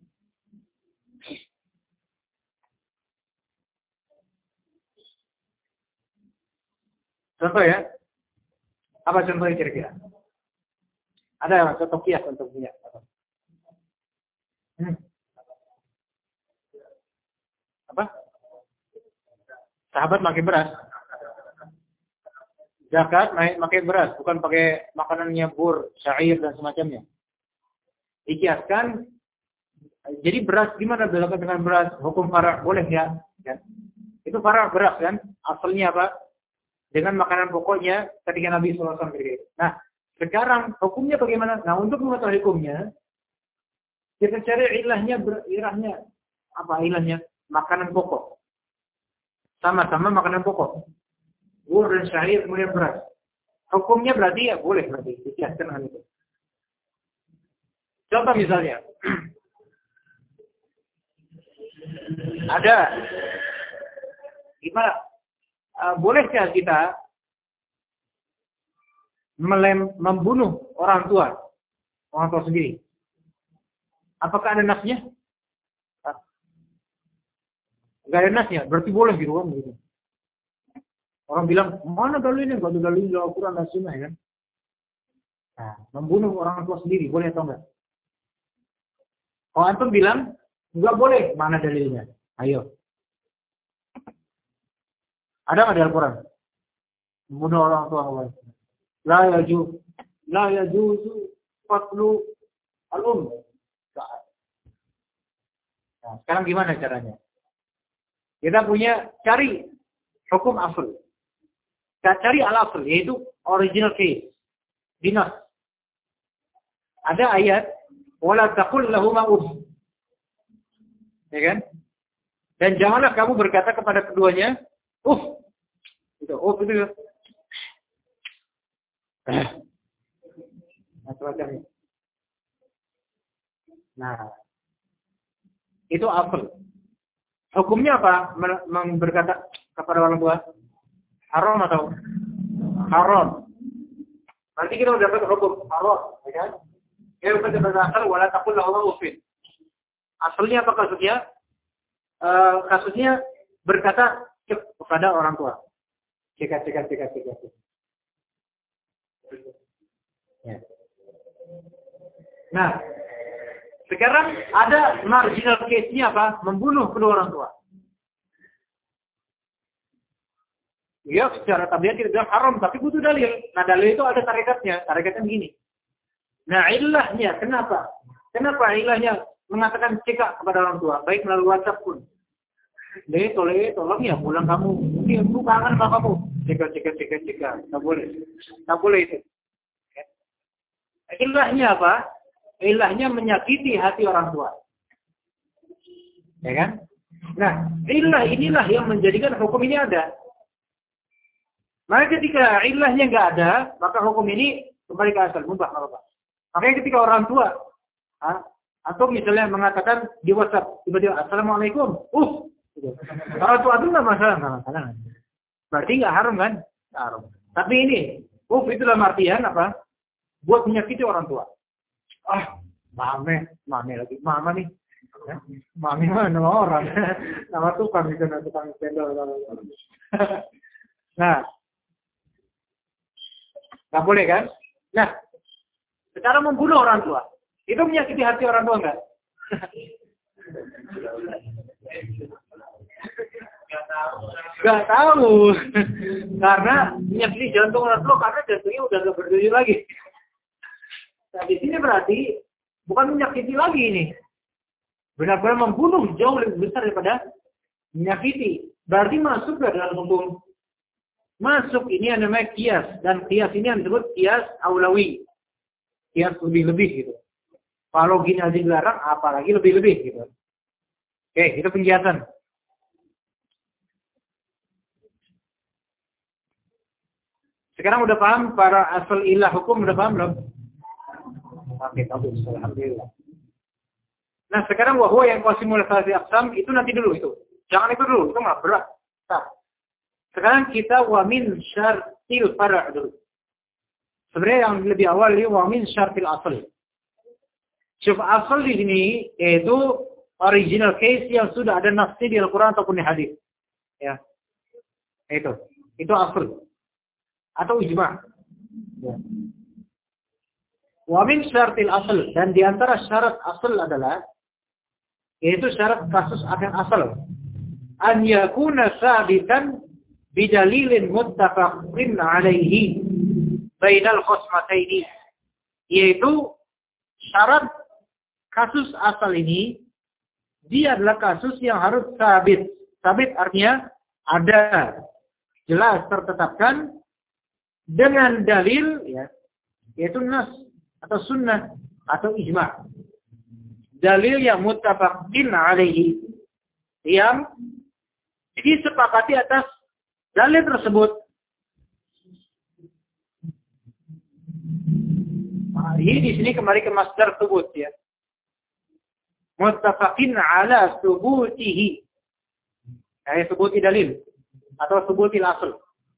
Contoh ya, apa contohnya kira-kira? Ada contoh kias untuk punya. Hmm. Apa? Sahabat pakai beras. Zakat pakai beras, bukan pakai makanannya bur, syair dan semacamnya. Dikiaskan, jadi beras gimana belakan dengan beras? Hukum fara' boleh ya? Ya. Itu fara' beras kan? Asalnya apa? Dengan makanan pokoknya ketika Nabi shallallahu alaihi wasallam. Nah, sekarang hukumnya bagaimana? Nah, untuk mengetahui hukumnya, kita cari ilahnya, ilahnya apa ilahnya? Makanan pokok. Sama-sama makanan pokok. Bur dan syair kemudian beras. Hukumnya berarti ya boleh berarti dikiaskan dengan itu. Contoh misalnya, ada gimana? Uh, bolehkah kita melem, membunuh orang tua, orang tua sendiri? Apakah ada nasnya? Enggak ada nasnya, berarti boleh gitu kan? Gitu. Orang bilang, mana dalilnya? Enggak ada dalil di Al-Quran dan Sunnah ya kan? Nah, membunuh orang tua sendiri, boleh atau enggak? Kalau antum bilang, enggak boleh, mana dalilnya? Ayo. Ada nggak di Al-Quran? Membunuh orang tua Allah. La yaju, la yajuzu qatlu al-um. Nah, sekarang gimana caranya? Kita punya cari hukum asal. Kita cari al-asal, yaitu original case. Dinas. Ada ayat, wala taqul lahuma uff. Ya kan? Dan janganlah kamu berkata kepada keduanya, uff. Itu, uff itu. Macam-macamnya. Nah, itu asal. Hukumnya apa? Men- berkata kepada orang tua haram atau haram. Nanti kita udah dapat hukum haram, ya kan? Ya bukan sebagai asal wala taqul lahum uffin. Asalnya apa kasusnya? Uh, kasusnya berkata kepada orang tua. Cekak, cekak, cekak, cekak. Ya. Nah, sekarang ada marginal case-nya apa? Membunuh kedua orang tua. Ya, secara tabiat tidak bilang haram, tapi butuh dalil. Nah, dalil itu ada tarikatnya. Tarikatnya begini. Nah, ilahnya, kenapa? Kenapa ilahnya mengatakan cekak kepada orang tua? Baik melalui WhatsApp pun. Le, tolong, tolong ya, pulang kamu. Mungkin aku kangen sama kamu. Cekak, cekak, cekak, cekak. Tak boleh. Tak boleh itu. Ilahnya apa? Ilahnya menyakiti hati orang tua. Ya kan? Nah, ilah inilah yang menjadikan hukum ini ada. Maka ketika ilahnya nggak ada, maka hukum ini kembali ke asal, mubah apa? Makanya ketika orang tua, ha, atau misalnya mengatakan di WhatsApp, tiba-tiba Assalamualaikum, uh, Gitu. Orang tua itu nggak masalah, nggak masalah. Berarti nggak haram kan? Nggak haram. Tapi ini, oh itu dalam artian apa? Buat menyakiti orang tua. Ah, mame, mame lagi, mama nih. Ya, mame mana nama orang? Nama tukang itu, nama tukang cendol. Nah, nggak boleh kan? Nah, secara membunuh orang tua, itu menyakiti hati orang tua nggak? Gak tahu, karena menyakiti jantung orang tua karena jantungnya udah gak berdiri lagi. Nah di sini berarti bukan menyakiti lagi ini, benar-benar membunuh jauh lebih besar daripada menyakiti. Berarti masuk ke dalam hukum. Masuk ini yang namanya kias, dan kias ini yang disebut kias aulawi, kias lebih-lebih gitu. Kalau gini aja dilarang, apalagi lebih-lebih gitu. Oke, itu penjelasan. Sekarang udah paham para asal ilah hukum, udah paham belum? Oke, bagus, alhamdulillah. Nah, sekarang wahwa yang qasimul salasi aqsam itu nanti dulu itu. Jangan itu dulu, itu mah berat. Nah, sekarang kita wa min syartil fara' dulu. Sebenarnya yang lebih awal ini wa min syartil asal. Syuf asal di sini yaitu original case yang sudah ada nafsi di Al-Quran ataupun di hadis. Ya. Itu. Itu asal. Atau ijma'. Ya. Wa min syaratil asal, dan di antara syarat asal adalah yaitu syarat kasus akan asal. An yakuna sabitan bidalilin muttafaqin alaihi bainal khosmataini. Yaitu syarat kasus asal ini dia adalah kasus yang harus sabit. Sabit artinya ada, jelas tertetapkan dengan dalil, ya, yaitu nas atau sunnah atau ijma'. Dalil yang muttafaqin alaihi, yang disepakati atas dalil tersebut. Nah, ini di sini kembali ke masdar subut, ya. Muttafaqin ala subutihi. Ay subuti dalil atau subutil asl.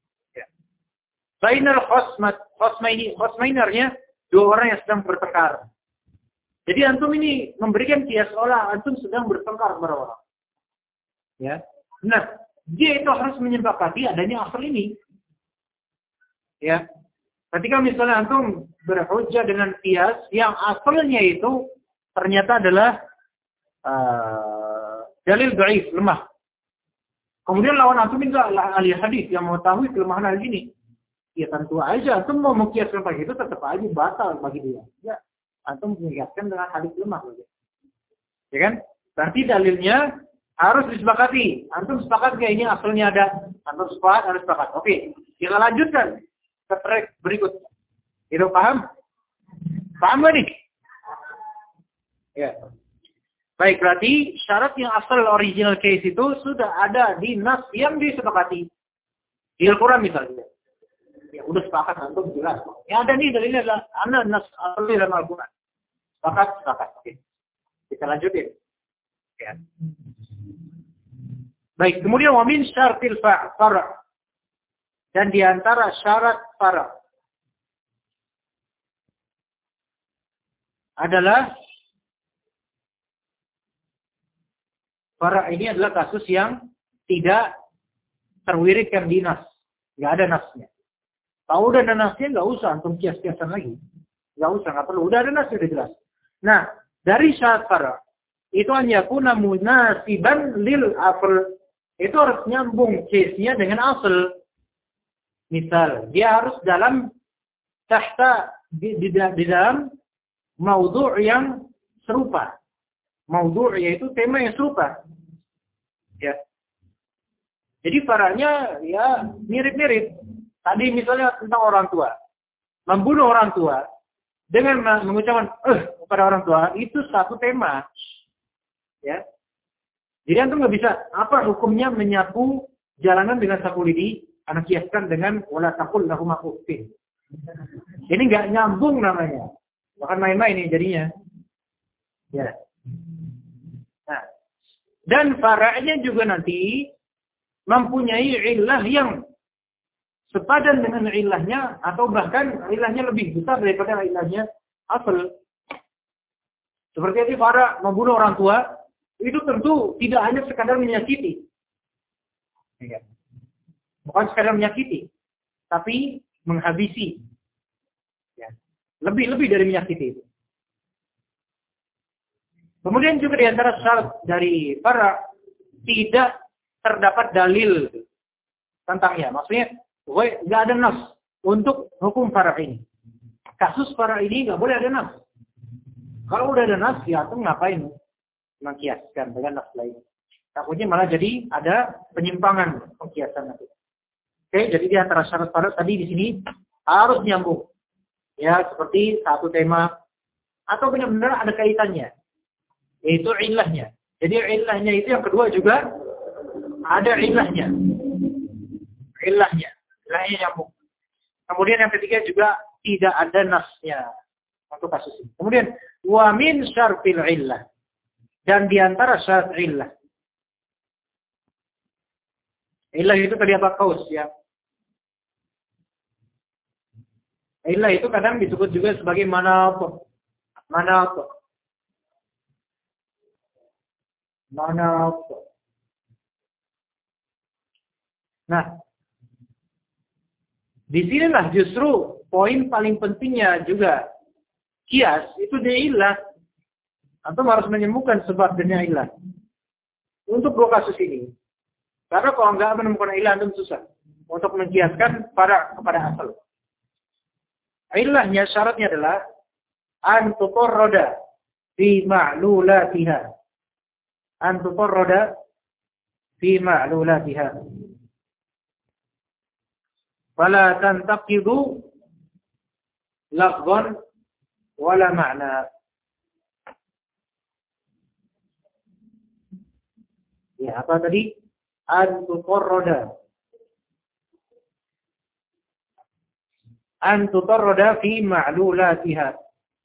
Bainal khosmat, khosmaini, khosmainernya dua orang yang sedang bertengkar. Jadi antum ini memberikan kias olah antum sedang bertengkar kepada orang. Ya, nah dia itu harus menyepakati adanya asal ini. Ya, ketika misalnya antum berhujjah dengan kias yang asalnya itu ternyata adalah uh, dalil dhaif, lemah. Kemudian lawan antum itu adalah ahli hadis yang mengetahui kelemahan hal ini. Ya tentu aja, antum mau mengkiaskan pakai itu tetap aja batal bagi dia. Ya, antum mengiaskan dengan hadis lemah. Ya kan? Berarti dalilnya harus disepakati. Antum sepakat nggak ini asalnya ada? Antum sepakat, harus sepakat. Oke, kita lanjutkan ke track berikut. Itu paham? Paham nggak nih? Ya. Baik, berarti syarat yang asal original case itu sudah ada di nas yang disepakati. Di Al-Quran misalnya. Ya udah sepakat antum jelas. Yang ada nih dalilnya adalah ana nas asli dalam Al-Qur'an. Sepakat, sepakat. Oke. Kita lanjutin. Ya. Baik, kemudian wa min syartil far'. Dan di antara syarat far' adalah far' ini adalah kasus yang tidak terwiritkan di nas. Enggak ada nasnya. Kalau udah ada nasnya, nggak usah antum kias-kiasan lagi. Nggak usah, nggak perlu. Udah ada nasnya, udah jelas. Nah, dari syarat fara' itu hanya kuna munasiban lil asl. Itu harus nyambung case-nya dengan asal. Misal, dia harus dalam tahta, di, di, di dalam maudhu' yang serupa. Maudhu' yaitu tema yang serupa. Ya. Jadi fara'nya ya mirip-mirip. Tadi misalnya tentang orang tua. Membunuh orang tua. Dengan mengucapkan, eh, kepada orang tua. Itu satu tema. Ya. Jadi antum nggak bisa, apa hukumnya menyapu jalanan dengan sapu lidi. Anak kiaskan dengan, wala taqul lahuma uffin. Ini nggak nyambung namanya. Bahkan main-main ini jadinya. Ya. Nah. Dan fara'nya juga nanti mempunyai illah yang sepadan dengan ilahnya atau bahkan ilahnya lebih besar daripada ilahnya asal. Seperti itu fara' membunuh orang tua, itu tentu tidak hanya sekadar menyakiti. Bukan sekadar menyakiti, tapi menghabisi. Lebih-lebih dari menyakiti itu. Kemudian juga di antara syarat dari para tidak terdapat dalil tentangnya. Maksudnya, nggak ada nas untuk hukum para ini. Kasus para ini nggak boleh ada nas. Kalau udah ada nas, ya itu ngapain mengkiaskan dengan nas lain? Takutnya malah jadi ada penyimpangan pengkiasan nanti. Oke, jadi di antara syarat para tadi di sini harus nyambung. Ya, seperti satu tema atau benar-benar ada kaitannya. Yaitu ilahnya. Jadi ilahnya itu yang kedua juga ada ilahnya. Ilahnya. Ilahnya nyambung. Kemudian yang ketiga juga tidak ada nasnya untuk kasus ini. Kemudian wa min syartil illah. Dan di antara syarat illah. Illah itu tadi apa kaus ya. Illah itu kadang disebut juga sebagai manat. Manat. Manat. Nah, disinilah justru poin paling pentingnya juga kias itu dia ilah. Antum harus menemukan sebab dan ilah untuk dua kasus ini. Karena kalau enggak menemukan ilah antum susah untuk mengkiaskan pada kepada asal. Ilahnya syaratnya adalah an tutarrada fi ma'lulatiha. An tutarrada fi ma'lulatiha. Fala tantaqidu lafzan wala ma'na. Ya, apa tadi? An tutarrada. An tutarrada fi ma'lulatiha.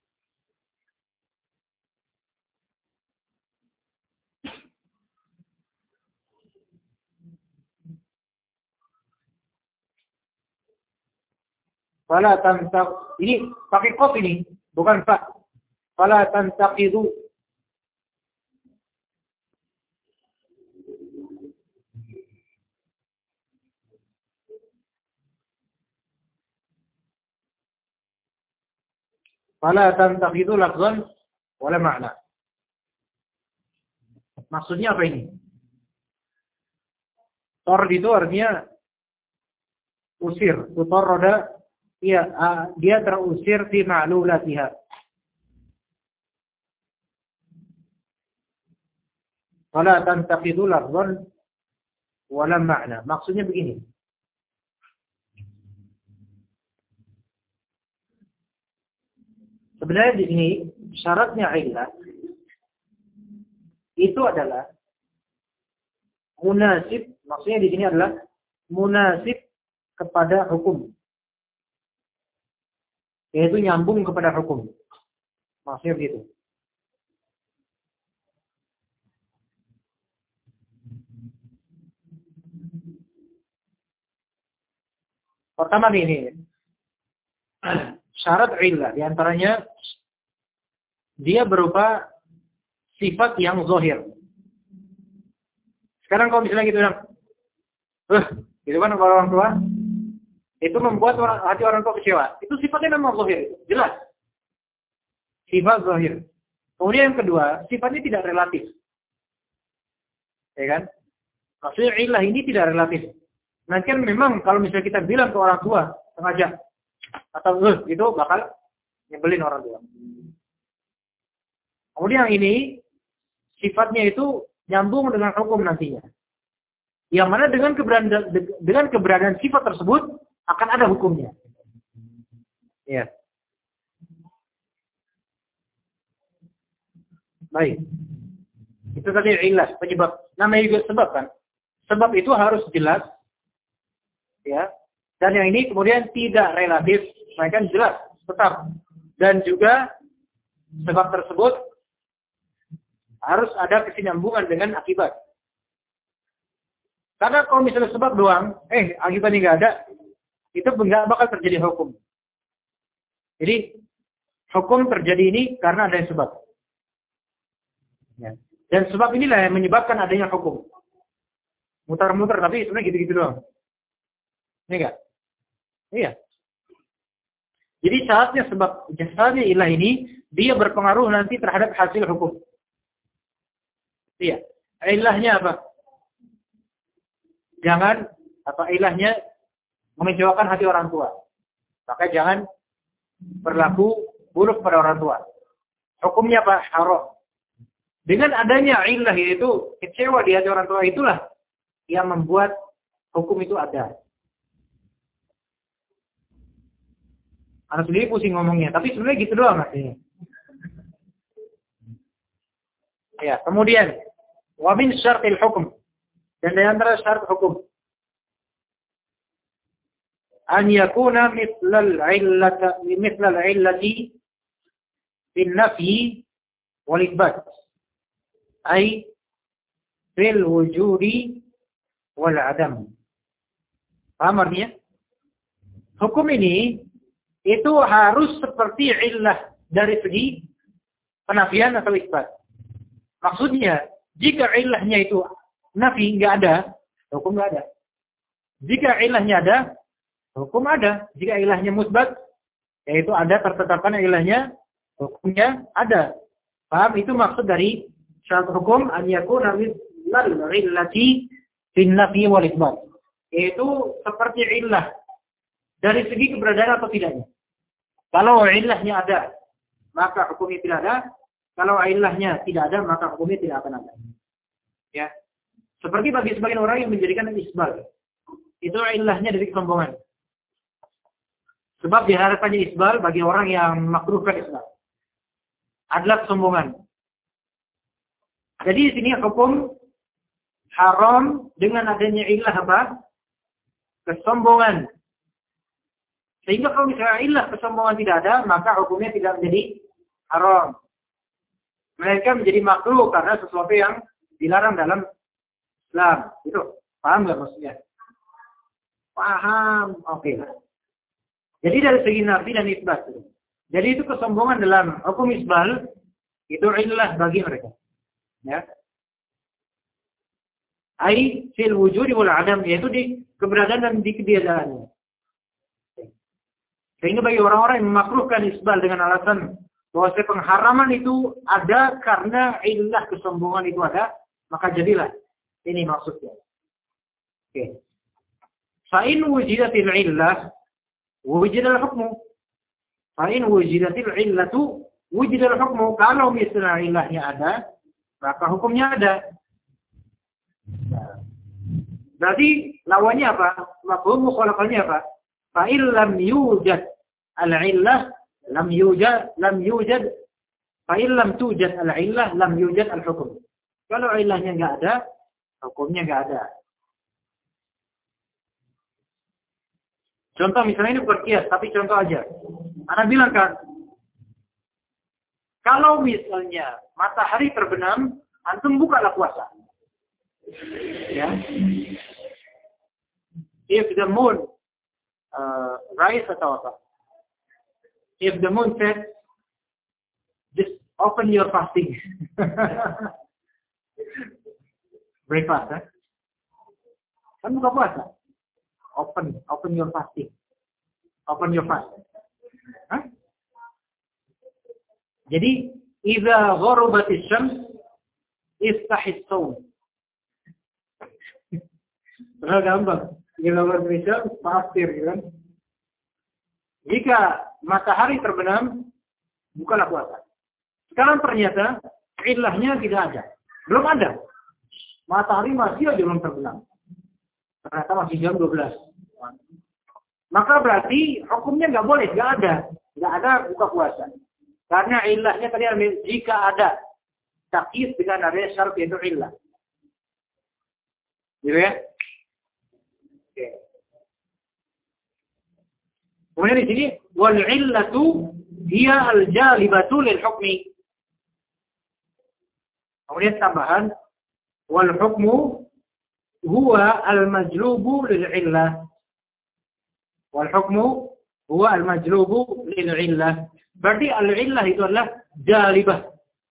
Fala tantaq, ini pakai qaf ini, bukan fa. Fala tantaqidu. Fala tantaqidu lafzan wala ma'na. Maksudnya apa ini? Tord itu artinya usir. Tutarrada, iya, dia terusir di ma'lulatiha. Fala tantaqidu lafzan wala ma'na. Maksudnya begini. Sebenarnya di sini syaratnya illah itu adalah munasib, maksudnya di sini adalah munasib kepada hukum. Yaitu nyambung kepada hukum. Maksudnya begitu. Pertama ini syarat illah diantaranya dia berupa sifat yang zahir. Sekarang kalau misalnya gitu bilang, eh, gitu kan kalau orang tua itu membuat orang, hati orang tua kecewa. Itu sifatnya memang zahir, jelas. Sifat zahir. Kemudian yang kedua, sifatnya tidak relatif. Ya kan? Maksudnya illah ini tidak relatif. Nanti kan memang kalau misalnya kita bilang ke orang tua sengaja atau eh, itu bakal nyebelin orang tua. Kemudian yang ini sifatnya itu nyambung dengan hukum nantinya. Yang mana dengan keberadaan dengan keberadaan sifat tersebut akan ada hukumnya. Ya. Baik. Itu tadi illah, penyebab. Namanya juga sebab kan. Sebab itu harus jelas. Ya. Dan yang ini kemudian tidak relatif, melainkan jelas, tetap. Dan juga sebab tersebut Harus ada kesinambungan dengan akibat. Karena kalau misalnya sebab doang, eh akibatnya nggak ada, itu nggak bakal terjadi hukum. Jadi hukum terjadi ini karena ada sebab. Ya. Dan sebab inilah yang menyebabkan adanya hukum. Mutar-mutar tapi sebenarnya gitu-gitu doang. Ini enggak? Iya. Jadi saatnya sebab jasadnya ilah ini dia berpengaruh nanti terhadap hasil hukum. Iya. Ilahnya apa? Jangan apa ilahnya mengecewakan hati orang tua. Maka jangan berlaku buruk pada orang tua. Hukumnya apa? Haram. Dengan adanya ilah itu kecewa di hati orang tua itulah yang membuat hukum itu ada. Anak sendiri pusing ngomongnya, tapi sebenarnya gitu doang artinya. Ya, kemudian wa min syartil hukum, dan di antara syarat hukum an yakuna mithlal illata mithlal illati bin nafyi wal itsbat, ay fil wujudi wal adam. Paham artinya? Hukum ini itu harus seperti illah dari segi penafian atau isbat. Maksudnya, jika ilahnya itu nafi, nggak ada, hukum nggak ada. Jika ilahnya ada, hukum ada. Jika ilahnya musbat, yaitu ada tertetapkan ilahnya, hukumnya ada. Paham? Itu maksud dari syarat hukum an yakuna mithlal illati bin nafi wal isbat. Yaitu seperti illah dari segi keberadaan atau tidaknya. Kalau ilahnya ada, maka hukumnya tidak ada. Kalau ilahnya tidak ada, maka hukumnya tidak akan ada. Ya, seperti bagi sebagian orang yang menjadikan isbal, itu ilahnya dari kesombongan. Sebab diharapkannya isbal bagi orang yang makruhkan isbal adalah kesombongan. Jadi di sini hukum haram dengan adanya ilah apa? Kesombongan. Sehingga kalau misalnya ilah kesombongan tidak ada, maka hukumnya tidak menjadi haram. Mereka menjadi makruh karena sesuatu yang dilarang dalam Islam. Itu paham nggak maksudnya? Paham, oke. Okay. Jadi dari segi nafi dan isbat. Jadi itu kesombongan dalam hukum isbal itu ilah bagi mereka. Ya. Ai fil wujudi wal adam, yaitu di keberadaan dan di ketiadaannya. Sehingga bagi orang-orang yang memakruhkan isbal dengan alasan bahwa pengharaman itu ada karena ilah kesombongan itu ada, maka jadilah ini maksudnya. Oke. Fa'in wujidatil illah wujidal hukmu. Fa'in wujidatil illatu wujidal hukmu. Kalau misalnya ilahnya ada, maka hukumnya ada. Berarti lawannya apa? Mafhum mukhalafahnya apa? Fa'il lam yujad al-illah lam yujad lam yujad fa'il lam tujad al-illah lam yujad al-hukm. Kalau ilahnya enggak ada, hukumnya enggak ada. Contoh misalnya ini bukan kias, tapi contoh aja. Ana bilang kan, kalau misalnya matahari terbenam, antum bukalah puasa. Ya. If the moon uh, rise atau apa? If the moon sets, just open your fasting. Breakfast, eh? Kan buka puasa. Open, open your fasting. Open your fast. Hah? Jadi, idza gharabatis syams istahis shaum. Terlalu gampang. Idza gharabatis syams fastir, kan? Jika matahari terbenam, bukalah puasa. Sekarang ternyata ilahnya tidak ada. Belum ada. Matahari masih aja belum terbenam. Ternyata masih jam dua belas. Maka berarti hukumnya nggak boleh, nggak ada. Nggak ada buka puasa. Karena ilahnya tadi jika ada takyid dengan adanya syarat yaitu ilah. Gitu ya? Oke. Kemudian di sini wal illatu hiya al jalibatu lil hukmi. Kemudian tambahan wal hukmu huwa al-majlubu lil illah. Wal hukmu huwa al-majlubu lil illah. Berarti al-illah itu adalah jalibah.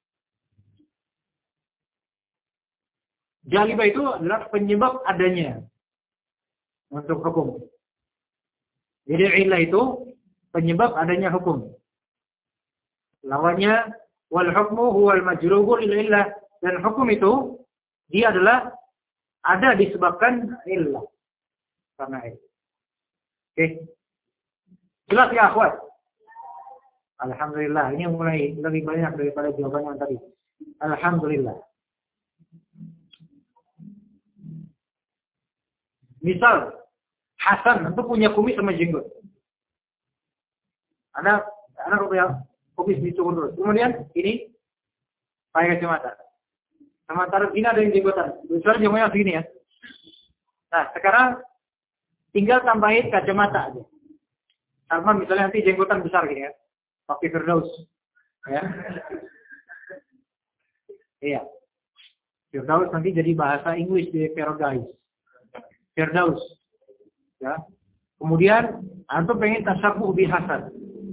Jalibah itu adalah penyebab adanya untuk hukum. Jadi illah itu penyebab adanya hukum. Lawannya wal hukmu huwal majlubu lil illah, dan hukum itu dia adalah ada disebabkan illah. Karena illah. Oke. Jelas ya akhwat? Alhamdulillah, ini mulai lebih banyak daripada jawabannya yang tadi. Alhamdulillah. Misal Hasan itu punya kumis sama jenggot. Ada anak punya kumis dicukur terus. Kemudian ini pakai kacamata. Sementara ini ada yang jenggotan. Misalnya jenggotnya segini ya. Nah sekarang tinggal tambahin kacamata aja. Sama misalnya nanti jenggotan besar gini ya. Pakai Firdaus. Ya. Iya. Firdaus nanti jadi bahasa Inggris di Paradise. Firdaus. Ya. Kemudian antum pengen tasabbuh bi Hasan.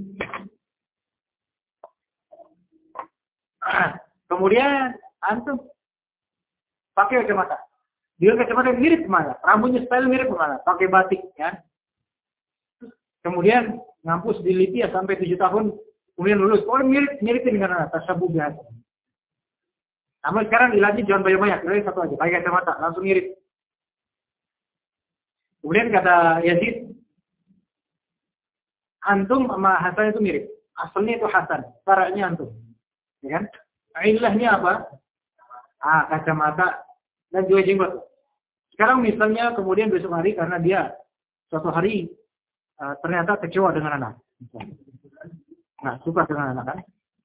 Kemudian antum pakai kacamata. Dia kacamata mirip kemana? Rambutnya style mirip kemana? Pakai batik ya. Kemudian ngampus di Libya sampai tujuh tahun, kemudian lulus. Oh mirip mirip dengan tasabbuh bi Hasan. Namun sekarang dilanjut jangan banyak-banyak, dari satu aja, pakai kacamata langsung mirip. Kemudian kata Yazid, antum sama Hasan itu mirip. Asalnya itu Hasan, faranya antum. Ya kan? Ilahnya apa? Ah, kacamata dan juga jenggot. Sekarang misalnya kemudian besok hari karena dia suatu hari uh, ternyata kecewa dengan anak. Nah, suka dengan anak kan?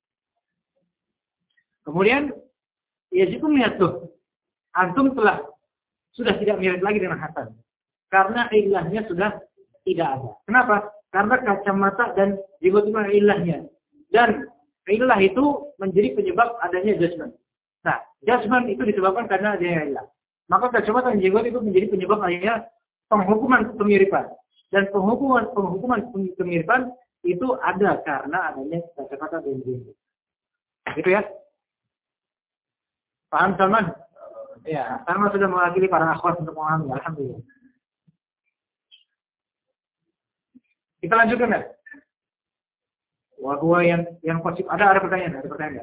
Kemudian Yazid pun melihat tuh, antum telah sudah tidak mirip lagi dengan Hasan. Karena ilahnya sudah tidak ada. Kenapa? Karena kacamata dan jenggot itu ilahnya. Dan ilah itu menjadi penyebab adanya judgment. Nah, judgment itu disebabkan karena adanya ilah. Maka kacamata dan jenggot itu menjadi penyebab adanya penghukuman kemiripan. Dan penghukuman penghukuman kemiripan itu ada karena adanya kacamata dan jenggot. Gitu ya? Paham Salman? Ya, Salman sudah mewakili para akhwat untuk memahami. Alhamdulillah. Kita lanjutkan ya. Wah, gua yang yang positif. Ada ada pertanyaan, ada pertanyaan.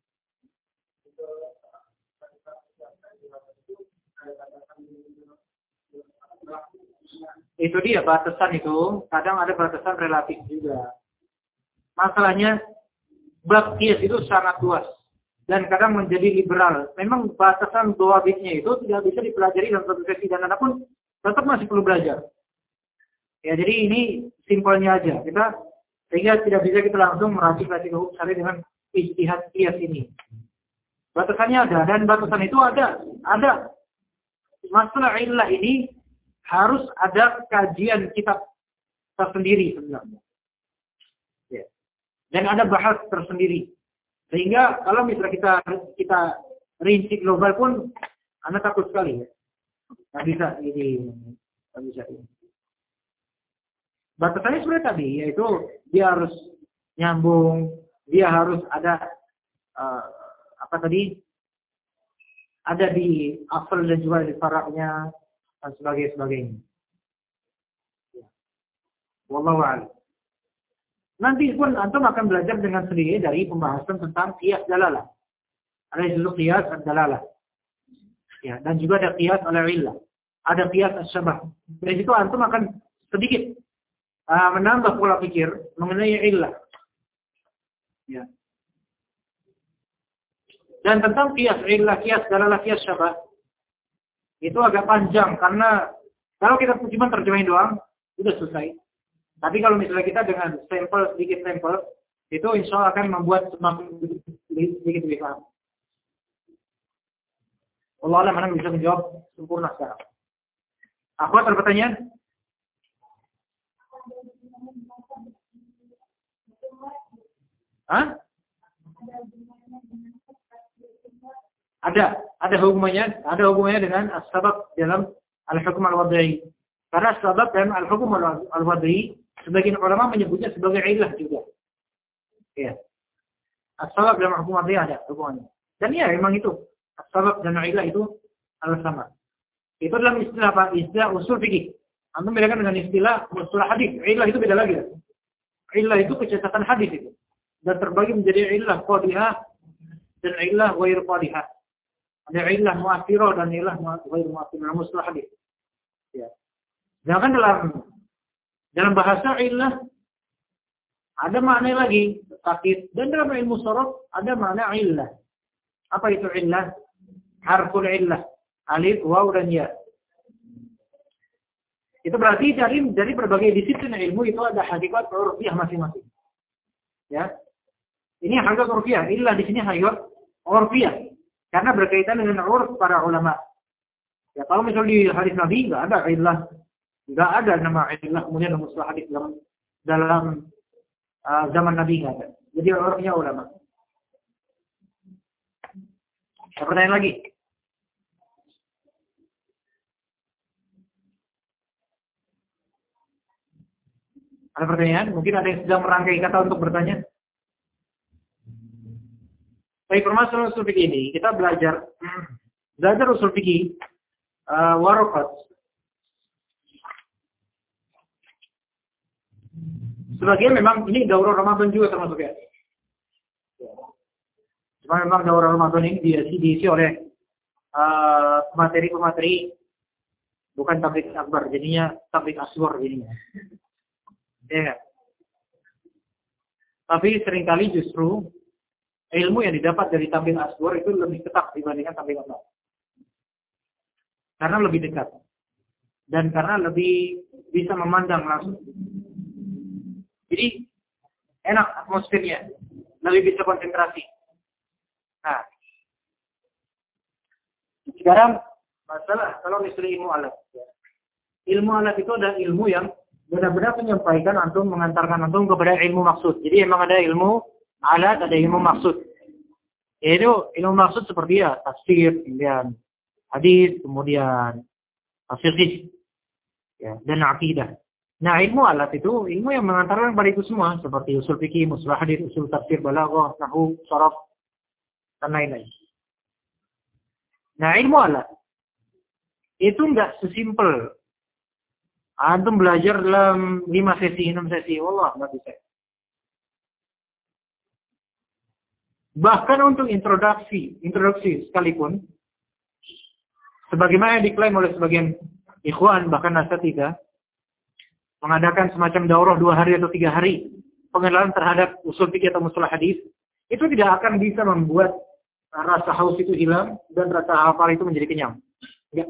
Itu dia batasan itu. Kadang ada batasan relatif juga. Masalahnya bab qiyas itu sangat luas dan kadang menjadi liberal. Memang batasan dua bitnya itu tidak bisa dipelajari dalam satu sesi dan adapun tetap masih perlu belajar. Ya, jadi ini simpelnya aja. Kita sehingga tidak bisa kita langsung meracik-racik hukum syar'i dengan ijtihad qiyas ini. Batasannya ada dan batasan itu ada. Ada. Masalah illah ini harus ada kajian kitab tersendiri sebenarnya. Ya. Dan ada bahas tersendiri. Sehingga kalau misalnya kita kita rinci global pun Anda takut sekali ya. Nggak bisa ini, nggak bisa ini. Batasannya sebenarnya tadi, yaitu dia harus nyambung, dia harus ada uh, apa tadi, ada di asal dan juga di faraknya dan sebagainya sebagainya. Wallahu a'lam. Nanti pun antum akan belajar dengan sendiri dari pembahasan tentang qiyas dalalah. Ada juga qiyas ad-dalalah. Ya, dan juga ada qiyas al-illah. Ada qiyas as-syabah. Dari situ antum akan sedikit Uh, menambah pola pikir mengenai illah. Ya. Dan tentang kias illah, kias dalalah, kias syabah itu agak panjang karena kalau kita cuma terjemahin doang sudah selesai. Tapi kalau misalnya kita dengan sampel sedikit sampel itu insya Allah akan membuat semakin sedikit lebih paham. Allah alam mana bisa menjawab sempurna sekarang. Aku ada pertanyaan? Hah? Ada, ada hubungannya, ada hubungannya dengan as-sabab dalam al-hukum al-wad'i. Karena sabab dan al-hukum al-wad'i sebagian ulama menyebutnya sebagai ilah juga. Ya. As-sabab dalam hukum al-wad'i ada hubungannya. Dan ya memang itu, as-sabab dan ilah itu adalah sama. Itu dalam istilah apa? Istilah usul fikih. Antum bedakan dengan istilah usul hadis. Ilah itu beda lagi. Ilah itu kecetakan hadis itu. Dan terbagi menjadi ilah qadihah dan ilah ghair qadihah. Ada ilah mu'athirah dan ilah ghair mu'athirah dalam usul hadis. Ya. Sedangkan dalam dalam bahasa ilah ada makna lagi sakit, dan dalam ilmu sharaf ada makna ilah. Apa itu ilah? Harful ilah, alif, waw dan ya. Itu berarti dari dari berbagai disiplin ilmu itu ada hakikat urfiyah masing-masing. Ya. Ini hakikat urfiyah, ilah di sini hakikat urfiyah karena berkaitan dengan urf para ulama. Ya, kalau misalnya di hadis Nabi enggak ada ilah. Enggak ada nama ilah kemudian dalam usul hadis dalam dalam uh, zaman Nabi enggak ada. Jadi orangnya ulama. Ada pertanyaan lagi? Ada pertanyaan? Mungkin ada yang sedang merangkai kata untuk bertanya. Baik, permasalahan usul fikih ini kita belajar belajar usul fikih uh, warokat. Sebagian memang ini daurah Ramadan juga termasuk ya. Cuma memang daurah Ramadan ini diisi, diisi oleh uh, materi-materi bukan tablik akbar, jadinya tablik asghar jadinya. Ya. Tapi seringkali justru ilmu yang didapat dari tablik asghar itu lebih ketat dibandingkan tablik akbar. Karena lebih dekat. Dan karena lebih bisa memandang langsung. Jadi enak atmosfernya, lebih bisa konsentrasi. Nah, sekarang masalah kalau misalnya ilmu alat. Ilmu alat itu adalah ilmu yang benar-benar menyampaikan antum, mengantarkan antum kepada ilmu maksud. Jadi memang ada ilmu alat, ada ilmu maksud. Yaitu ilmu maksud seperti ya tafsir, kemudian hadis, kemudian fikih, ya, dan akidah. Nah, ilmu alat itu ilmu yang mengantarkan kepada itu semua, seperti usul fikih, mustalah hadis, usul tafsir, balaghah, nahwu, sharaf, dan lain-lain. Nah, ilmu alat itu enggak sesimpel antum belajar dalam lima sesi, enam sesi, wallah enggak bisa. Bahkan untuk introduksi, introduksi sekalipun, sebagaimana yang diklaim oleh sebagian ikhwan, bahkan asatidzah, mengadakan semacam daurah dua hari atau tiga hari pengenalan terhadap usul fikih atau mustalah hadis, itu tidak akan bisa membuat rasa haus itu hilang dan rasa hafal itu menjadi kenyang. Enggak.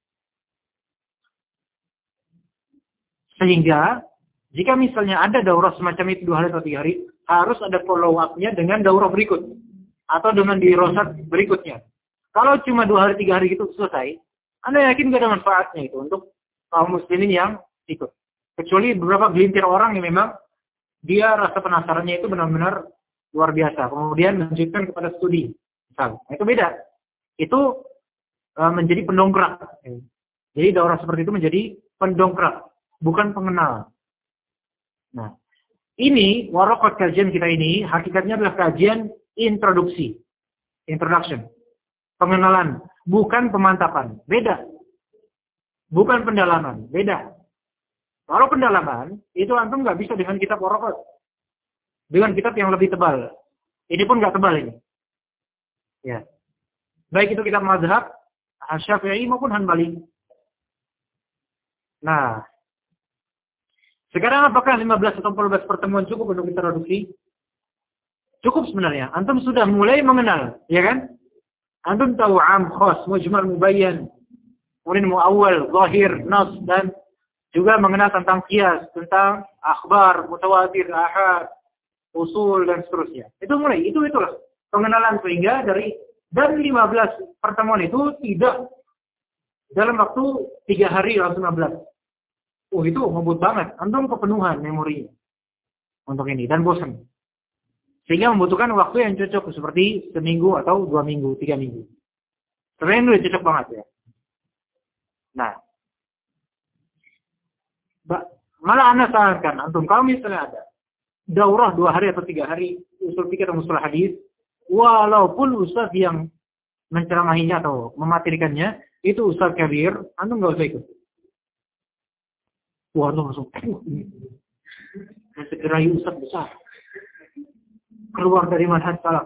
Sehingga jika misalnya ada daurah semacam itu dua hari atau tiga hari, harus ada follow up-nya dengan daurah berikut atau dengan dirosat berikutnya. Kalau cuma dua hari tiga hari itu selesai, Anda yakin gak ada manfaatnya itu untuk kaum muslimin yang ikut. Kecuali beberapa gelintir orang yang memang dia rasa penasarannya itu benar-benar luar biasa. Kemudian melanjutkan kepada studi. Misal. Nah, itu beda. Itu uh, menjadi pendongkrak. Jadi daurah seperti itu menjadi pendongkrak. Bukan pengenal. Nah, ini warokat kajian kita ini, hakikatnya adalah kajian introduksi. Introduction. Pengenalan. Bukan pemantapan. Beda. Bukan pendalaman. Beda. Kalau pendalaman, itu antum nggak bisa dengan kitab warokat. Dengan kitab yang lebih tebal. Ini pun nggak tebal ini. Ya. Baik itu kitab mazhab, Syafi'i maupun Hanbali. Nah, sekarang apakah lima belas atau empat belas pertemuan cukup untuk introduksi? Cukup sebenarnya. Antum sudah mulai mengenal, ya kan? Antum tahu am, khos, mujmal, mubayyan, kemudian muawwal, zahir, nas, dan juga mengenal tentang qiyas, tentang akhbar, mutawatir, ahad, usul, dan seterusnya. Itu mulai, itu itulah pengenalan sehingga dari dari lima belas pertemuan itu tidak dalam waktu tiga hari langsung lima belas. Oh, itu ngebut banget. Antum kepenuhan memorinya untuk ini dan bosan. Sehingga membutuhkan waktu yang cocok seperti seminggu atau dua minggu, tiga minggu. Sebenarnya udah cocok banget ya. Nah, malah Anda sarankan, antum kalau misalnya ada daurah dua hari atau tiga hari usul fikih atau mustalah hadis, walaupun ustaz yang menceramahinya atau mematerikannya itu ustaz kabir, antum nggak usah ikut. Wah, antum langsung segera ustaz besar keluar dari manhaj salaf,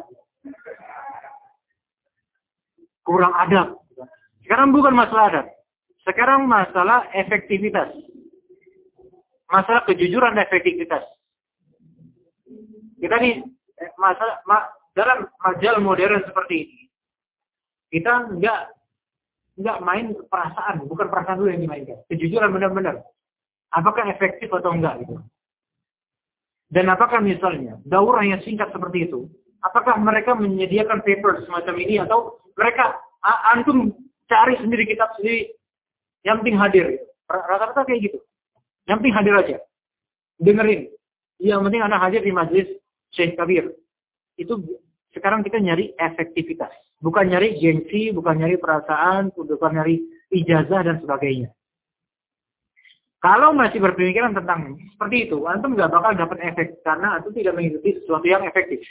kurang adab. Sekarang bukan masalah adab, sekarang masalah efektivitas. Masalah kejujuran dan efektivitas. Kita nih masalah ma, dalam majal modern seperti ini, kita enggak enggak main perasaan, bukan perasaan dulu yang dimainkan. Kejujuran benar-benar. Apakah efektif atau enggak gitu. Dan apakah misalnya daurah yang singkat seperti itu, apakah mereka menyediakan paper semacam ini atau mereka antum cari sendiri kitab sendiri, yang penting hadir. Rata-rata kayak gitu. Yang penting hadir aja. Dengerin. Yang penting anak hadir di majelis Syekh Kabir. Itu sekarang kita nyari efektivitas. Bukan nyari gengsi, bukan nyari perasaan, bukan nyari ijazah dan sebagainya. Kalau masih berpemikiran tentang seperti itu, antum nggak bakal dapat efek karena antum tidak mengikuti sesuatu yang efektif.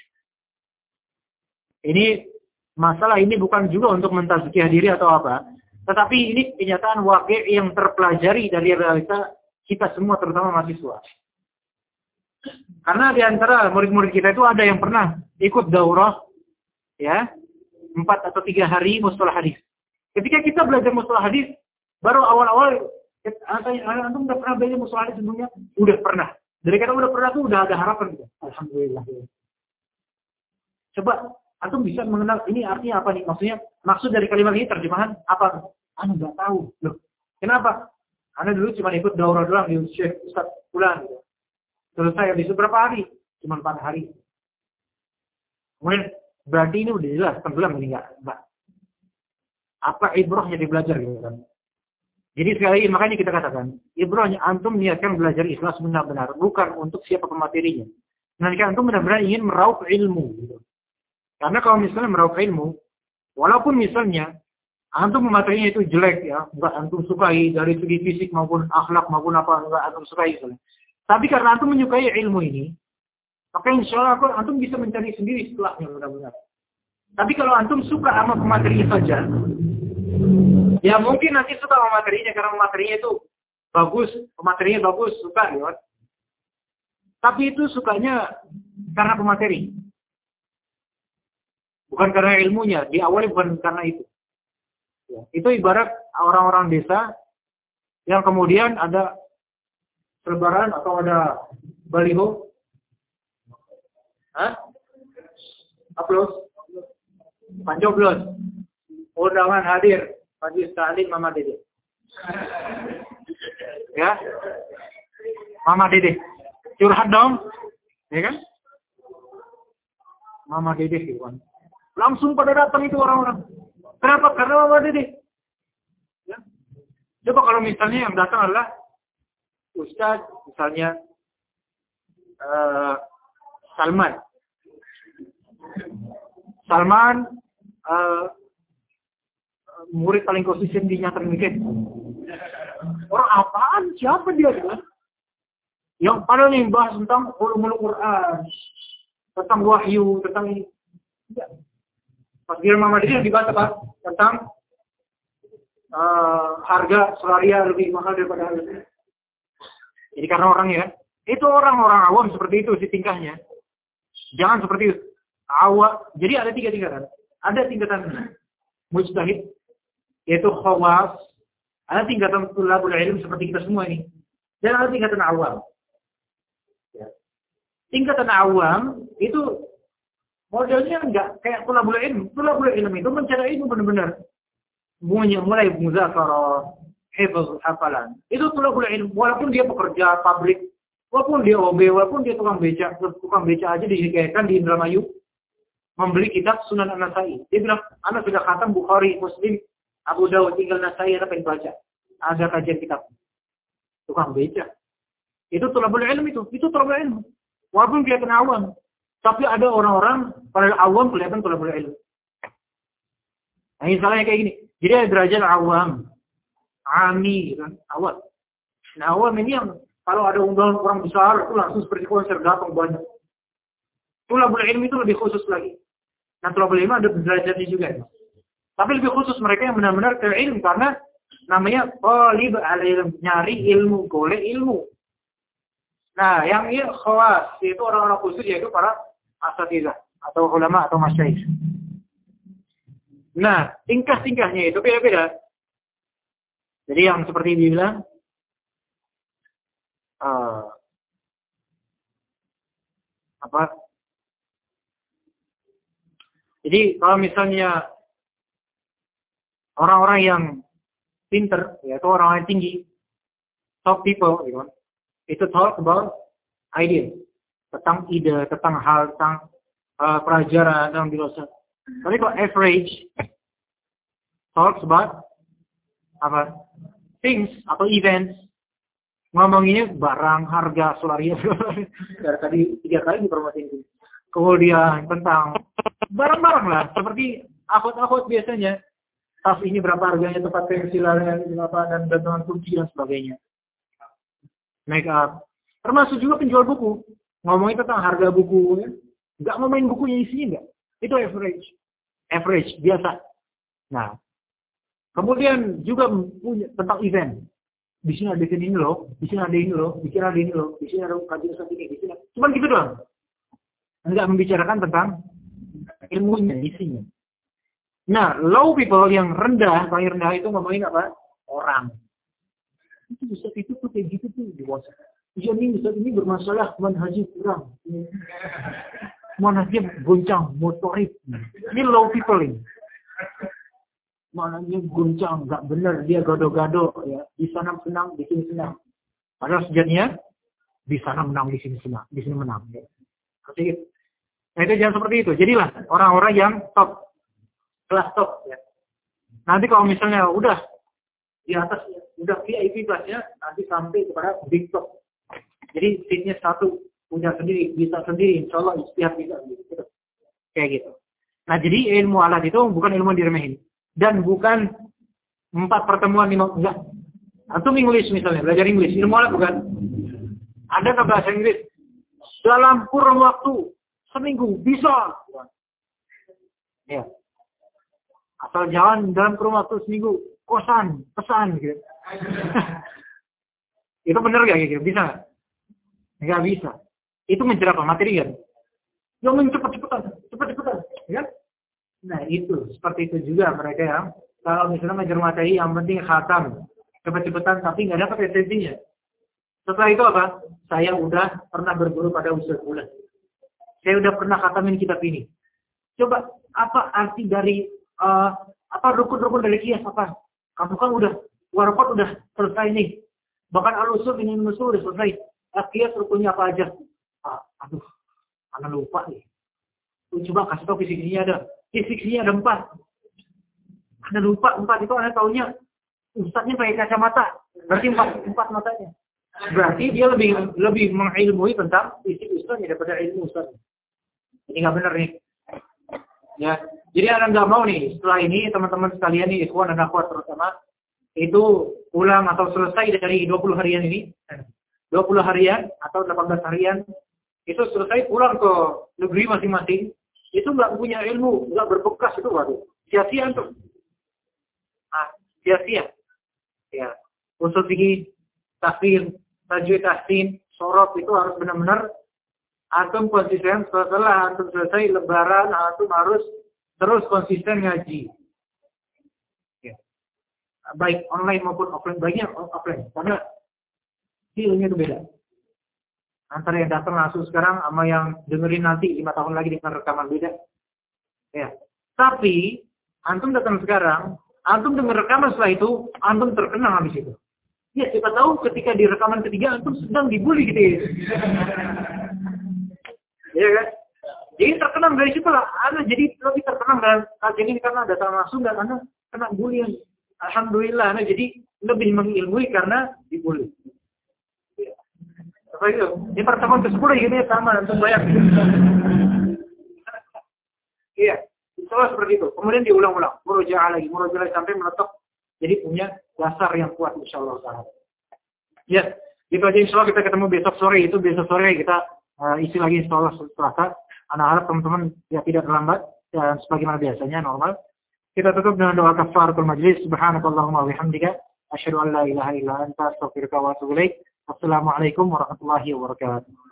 Ini masalah ini bukan juga untuk mentazkiyah diri atau apa, tetapi ini kenyataan wakil yang terpelajari dari realita kita semua, terutama mahasiswa. Karena di antara murid-murid kita itu ada yang pernah ikut daurah, ya, empat atau tiga hari mustalah hadis. Ketika kita belajar mustalah hadis, baru awal-awal, antum udah pernah belajar mustalah hadis sebelumnya? Udah pernah. Dari kata udah pernah tuh udah ada harapan gitu. Alhamdulillah. Coba antum bisa mengenal ini artinya apa nih? Maksudnya maksud dari kalimat ini terjemahan apa? Anda nggak tahu. Loh, kenapa? Anda dulu cuma ikut daurah doang di Syekh Ustaz Fulan gitu. Selesai habis berapa hari? Cuma empat hari. Kemudian berarti ini udah jelas tenggelam ini enggak? Enggak. Apa ibrahnya di belajar gitu kan? Jadi sekali lagi makanya kita katakan, ibrahnya antum niatkan belajar ikhlas benar-benar, bukan untuk siapa pematerinya. Nanti antum benar-benar ingin meraup ilmu gitu. Karena kalau misalnya meraup ilmu, walaupun misalnya antum materinya itu jelek ya, enggak antum sukai dari segi fisik maupun akhlak maupun apa, enggak antum sukai misalnya. Tapi karena antum menyukai ilmu ini, maka insya Allah antum bisa mencari sendiri setelahnya benar-benar. Tapi kalau antum suka sama pematerinya saja, ya mungkin nanti suka sama materinya karena materinya itu bagus, pematerinya bagus, suka ya. Tapi itu sukanya karena pemateri. Bukan karena ilmunya, diawali bukan karena itu. Ya, itu ibarat orang-orang desa yang kemudian ada selebaran atau ada baliho, hah? Upload, pancoblos, undangan hadir, Majlis Ta'lim Mama Dede. Ya, Mama Dede, curhat dong, ya kan? Mama Dede, kan? Langsung pada datang itu orang-orang. Kenapa? Karena Mama Dede. Ya. Coba kalau misalnya yang datang adalah Ustaz, misalnya uh, Salman. Salman, uh, murid paling konsisten di nyata mikir. Orang apaan? Siapa dia? Yang pada nih bahas tentang ulumul Quran, tentang wahyu, tentang ini. Ya. Pas di Mama Dede yang dibahas apa? Tentang uh, harga solaria lebih mahal daripada harga. Jadi karena orangnya, itu orang-orang awam seperti itu si tingkahnya. Jangan seperti itu. Awam. Jadi ada tiga tingkatan. Ada tingkatan mujtahid, yaitu khawas. Ada tingkatan tulabul ilm seperti kita semua ini. Dan ada tingkatan awam. Ya. Tingkatan awam itu modelnya enggak kayak tulabul ilm. Tulabul ilm itu mencari ilmu benar-benar. Mulai muzakarah, hifz, hafalan. Itu tulabul ilm. Walaupun dia pekerja pabrik, walaupun dia O B, walaupun dia tukang beca, tukang beca aja dihikayatkan di Indramayu, membeli kitab Sunan An-Nasai. Dia bilang, anak sudah khatam Bukhari, Muslim, Abu Dawud, tinggal Nasai, anak pengen baca. Ada kajian kitab. Tukang beca. Itu tulabul ilm itu. Itu tulabul ilm. Walaupun kelihatan awam. Tapi ada orang-orang pada awam kelihatan tulabul ilm. Nah, misalnya kayak gini. Jadi ada derajat awam, ami, kan? Awam. Nah, awam ini yang kalau ada undangan orang besar itu langsung seperti konser datang banyak. Tulabul ilmi itu lebih khusus lagi. Nah, tulabul ilmi ada derajatnya juga. Tapi lebih khusus mereka yang benar-benar ke ilmu karena namanya talib al-ilm, nyari ilmu, golek ilmu. Nah, yang ini khawas itu orang-orang khusus yaitu para asatidzah atau ulama atau masyayikh. Nah, tingkah-tingkahnya itu beda-beda. Jadi yang seperti dibilang uh, apa? Jadi kalau misalnya orang-orang yang pinter, yaitu orang yang tinggi, top people, gitu kan, itu talk about idea, tentang ide, tentang hal, tentang uh, pelajaran, tentang filosofi. Tapi kalau average, talks about apa? Things atau events, ngomonginnya barang, harga, solaria. Dari tadi tiga kali dipromosin. Kemudian tentang barang-barang lah, seperti akut-akut biasanya. Tas ini berapa harganya, tempat pensilannya berapa, dan gantungan kunci dan sebagainya. Make up. Termasuk juga penjual buku. Ngomongin tentang harga buku. Ya. Nggak ngomongin bukunya isinya nggak. Itu average. Average, biasa. Nah. Kemudian juga punya tentang event. Di sini ada ini loh, di sini ada ini loh, di sini ada ini loh, di sini ada kajian seperti ini, di sini. Cuman gitu doang. Enggak membicarakan tentang ilmunya, isinya. Nah, low people yang rendah, paling rendah itu ngomongin apa? Orang. Itu Ustaz itu tuh kayak gitu tuh di WhatsApp. Iya nih Ustaz ini bermasalah, manhajnya kurang. Manhajnya goncang, motorik. Ini low people ini. Manhajnya goncang, nggak benar, dia gado-gado ya. Di sana senang, di sini senang. Padahal sejatinya di sana menang, di sini senang, di sini menang. Ya. Seperti itu. Nah, itu jangan seperti itu. Jadilah orang-orang yang top, kelas top. Ya. Nanti kalau misalnya udah di atas, udah V I P kelasnya, nanti sampai kepada big top. Jadi seatnya satu, punya sendiri, bisa sendiri, insya Allah istiak bisa. Gitu. Kayak gitu. Nah, jadi ilmu alat itu bukan ilmu diremehin. Dan bukan empat pertemuan lima, enggak. Antum English misalnya, belajar English, ilmu alat bukan. Ada ke bahasa Inggris dalam kurun waktu seminggu bisa. Ya. Asal jangan dalam kurun waktu seminggu kosan, pesan gitu. Itu benar gak gitu? Bisa nggak? Nggak bisa. Itu mencerah apa? Materi kan? Yang cepet-cepetan, cepet-cepetan, ya? Nah itu, seperti itu juga mereka yang kalau misalnya mengajar materi yang penting khatam, cepet-cepetan tapi nggak dapat esensinya. Setelah itu apa? Saya udah pernah berguru pada Ustaz Bulan. Saya udah pernah khatamin kitab ini. Coba apa arti dari uh, apa rukun-rukun dari kias apa? Kamu kan udah warqat udah selesai nih. Bahkan al-usul ini usul udah selesai. Kias rukunnya apa aja? Ah, aduh, anak lupa nih. Coba kasih tahu fisiknya ada. Fisiknya ada empat. Anda lupa empat itu Anda tahunya ustadznya pakai kacamata. Berarti empat empat matanya. Berarti dia lebih lebih mengilmui tentang fisik ustadznya daripada ilmu ustadznya. Ini nggak benar nih. Ya, jadi Anda nggak mau nih setelah ini teman-teman sekalian nih ikhwan dan akhwat terutama itu pulang atau selesai dari dua puluh harian ini, dua puluh harian atau delapan belas harian itu selesai pulang ke negeri masing-masing. Itu nggak punya ilmu, nggak berbekas itu waduh, sia-sia tuh. Ah, sia-sia. Ya, usul fikih, tafsir, tajwid, tahsin, sorot itu harus benar-benar antum konsisten setelah antum selesai lebaran, antum harus terus konsisten ngaji. Ya. Baik online maupun offline, baiknya offline karena ilmunya itu beda. Antara yang datang langsung sekarang sama yang dengerin nanti lima tahun lagi dengan rekaman beda. Ya. Tapi antum datang sekarang, antum denger rekaman setelah itu, antum terkenal habis itu. Ya, siapa tahu ketika di rekaman ketiga antum sedang dibully gitu ya. Iya kan? Jadi terkenal dari situ lah. Anda jadi lebih terkenal dalam kajian ini karena datang langsung dan Anda kena bullying. Alhamdulillah, Anda jadi lebih mengilmui karena dibully. Apa itu? Ini pertemuan ke sepuluh ini sama antum bayar. Iya, Seolah seperti itu. Kemudian diulang-ulang. Murojaah lagi, murojaah lagi sampai meletak. Jadi punya dasar yang kuat insyaallah taala. Ya, itu aja insyaallah kita ketemu besok sore. Itu besok sore kita uh, isi lagi insyaallah Selasa. Anak harap teman-teman ya tidak terlambat dan sebagaimana biasanya normal. Kita tutup dengan doa kafaratul majlis. Subhanakallahumma wa bihamdika asyhadu an la ilaha illa anta astaghfiruka wa atubu ilaik. Assalamualaikum warahmatullahi wabarakatuh.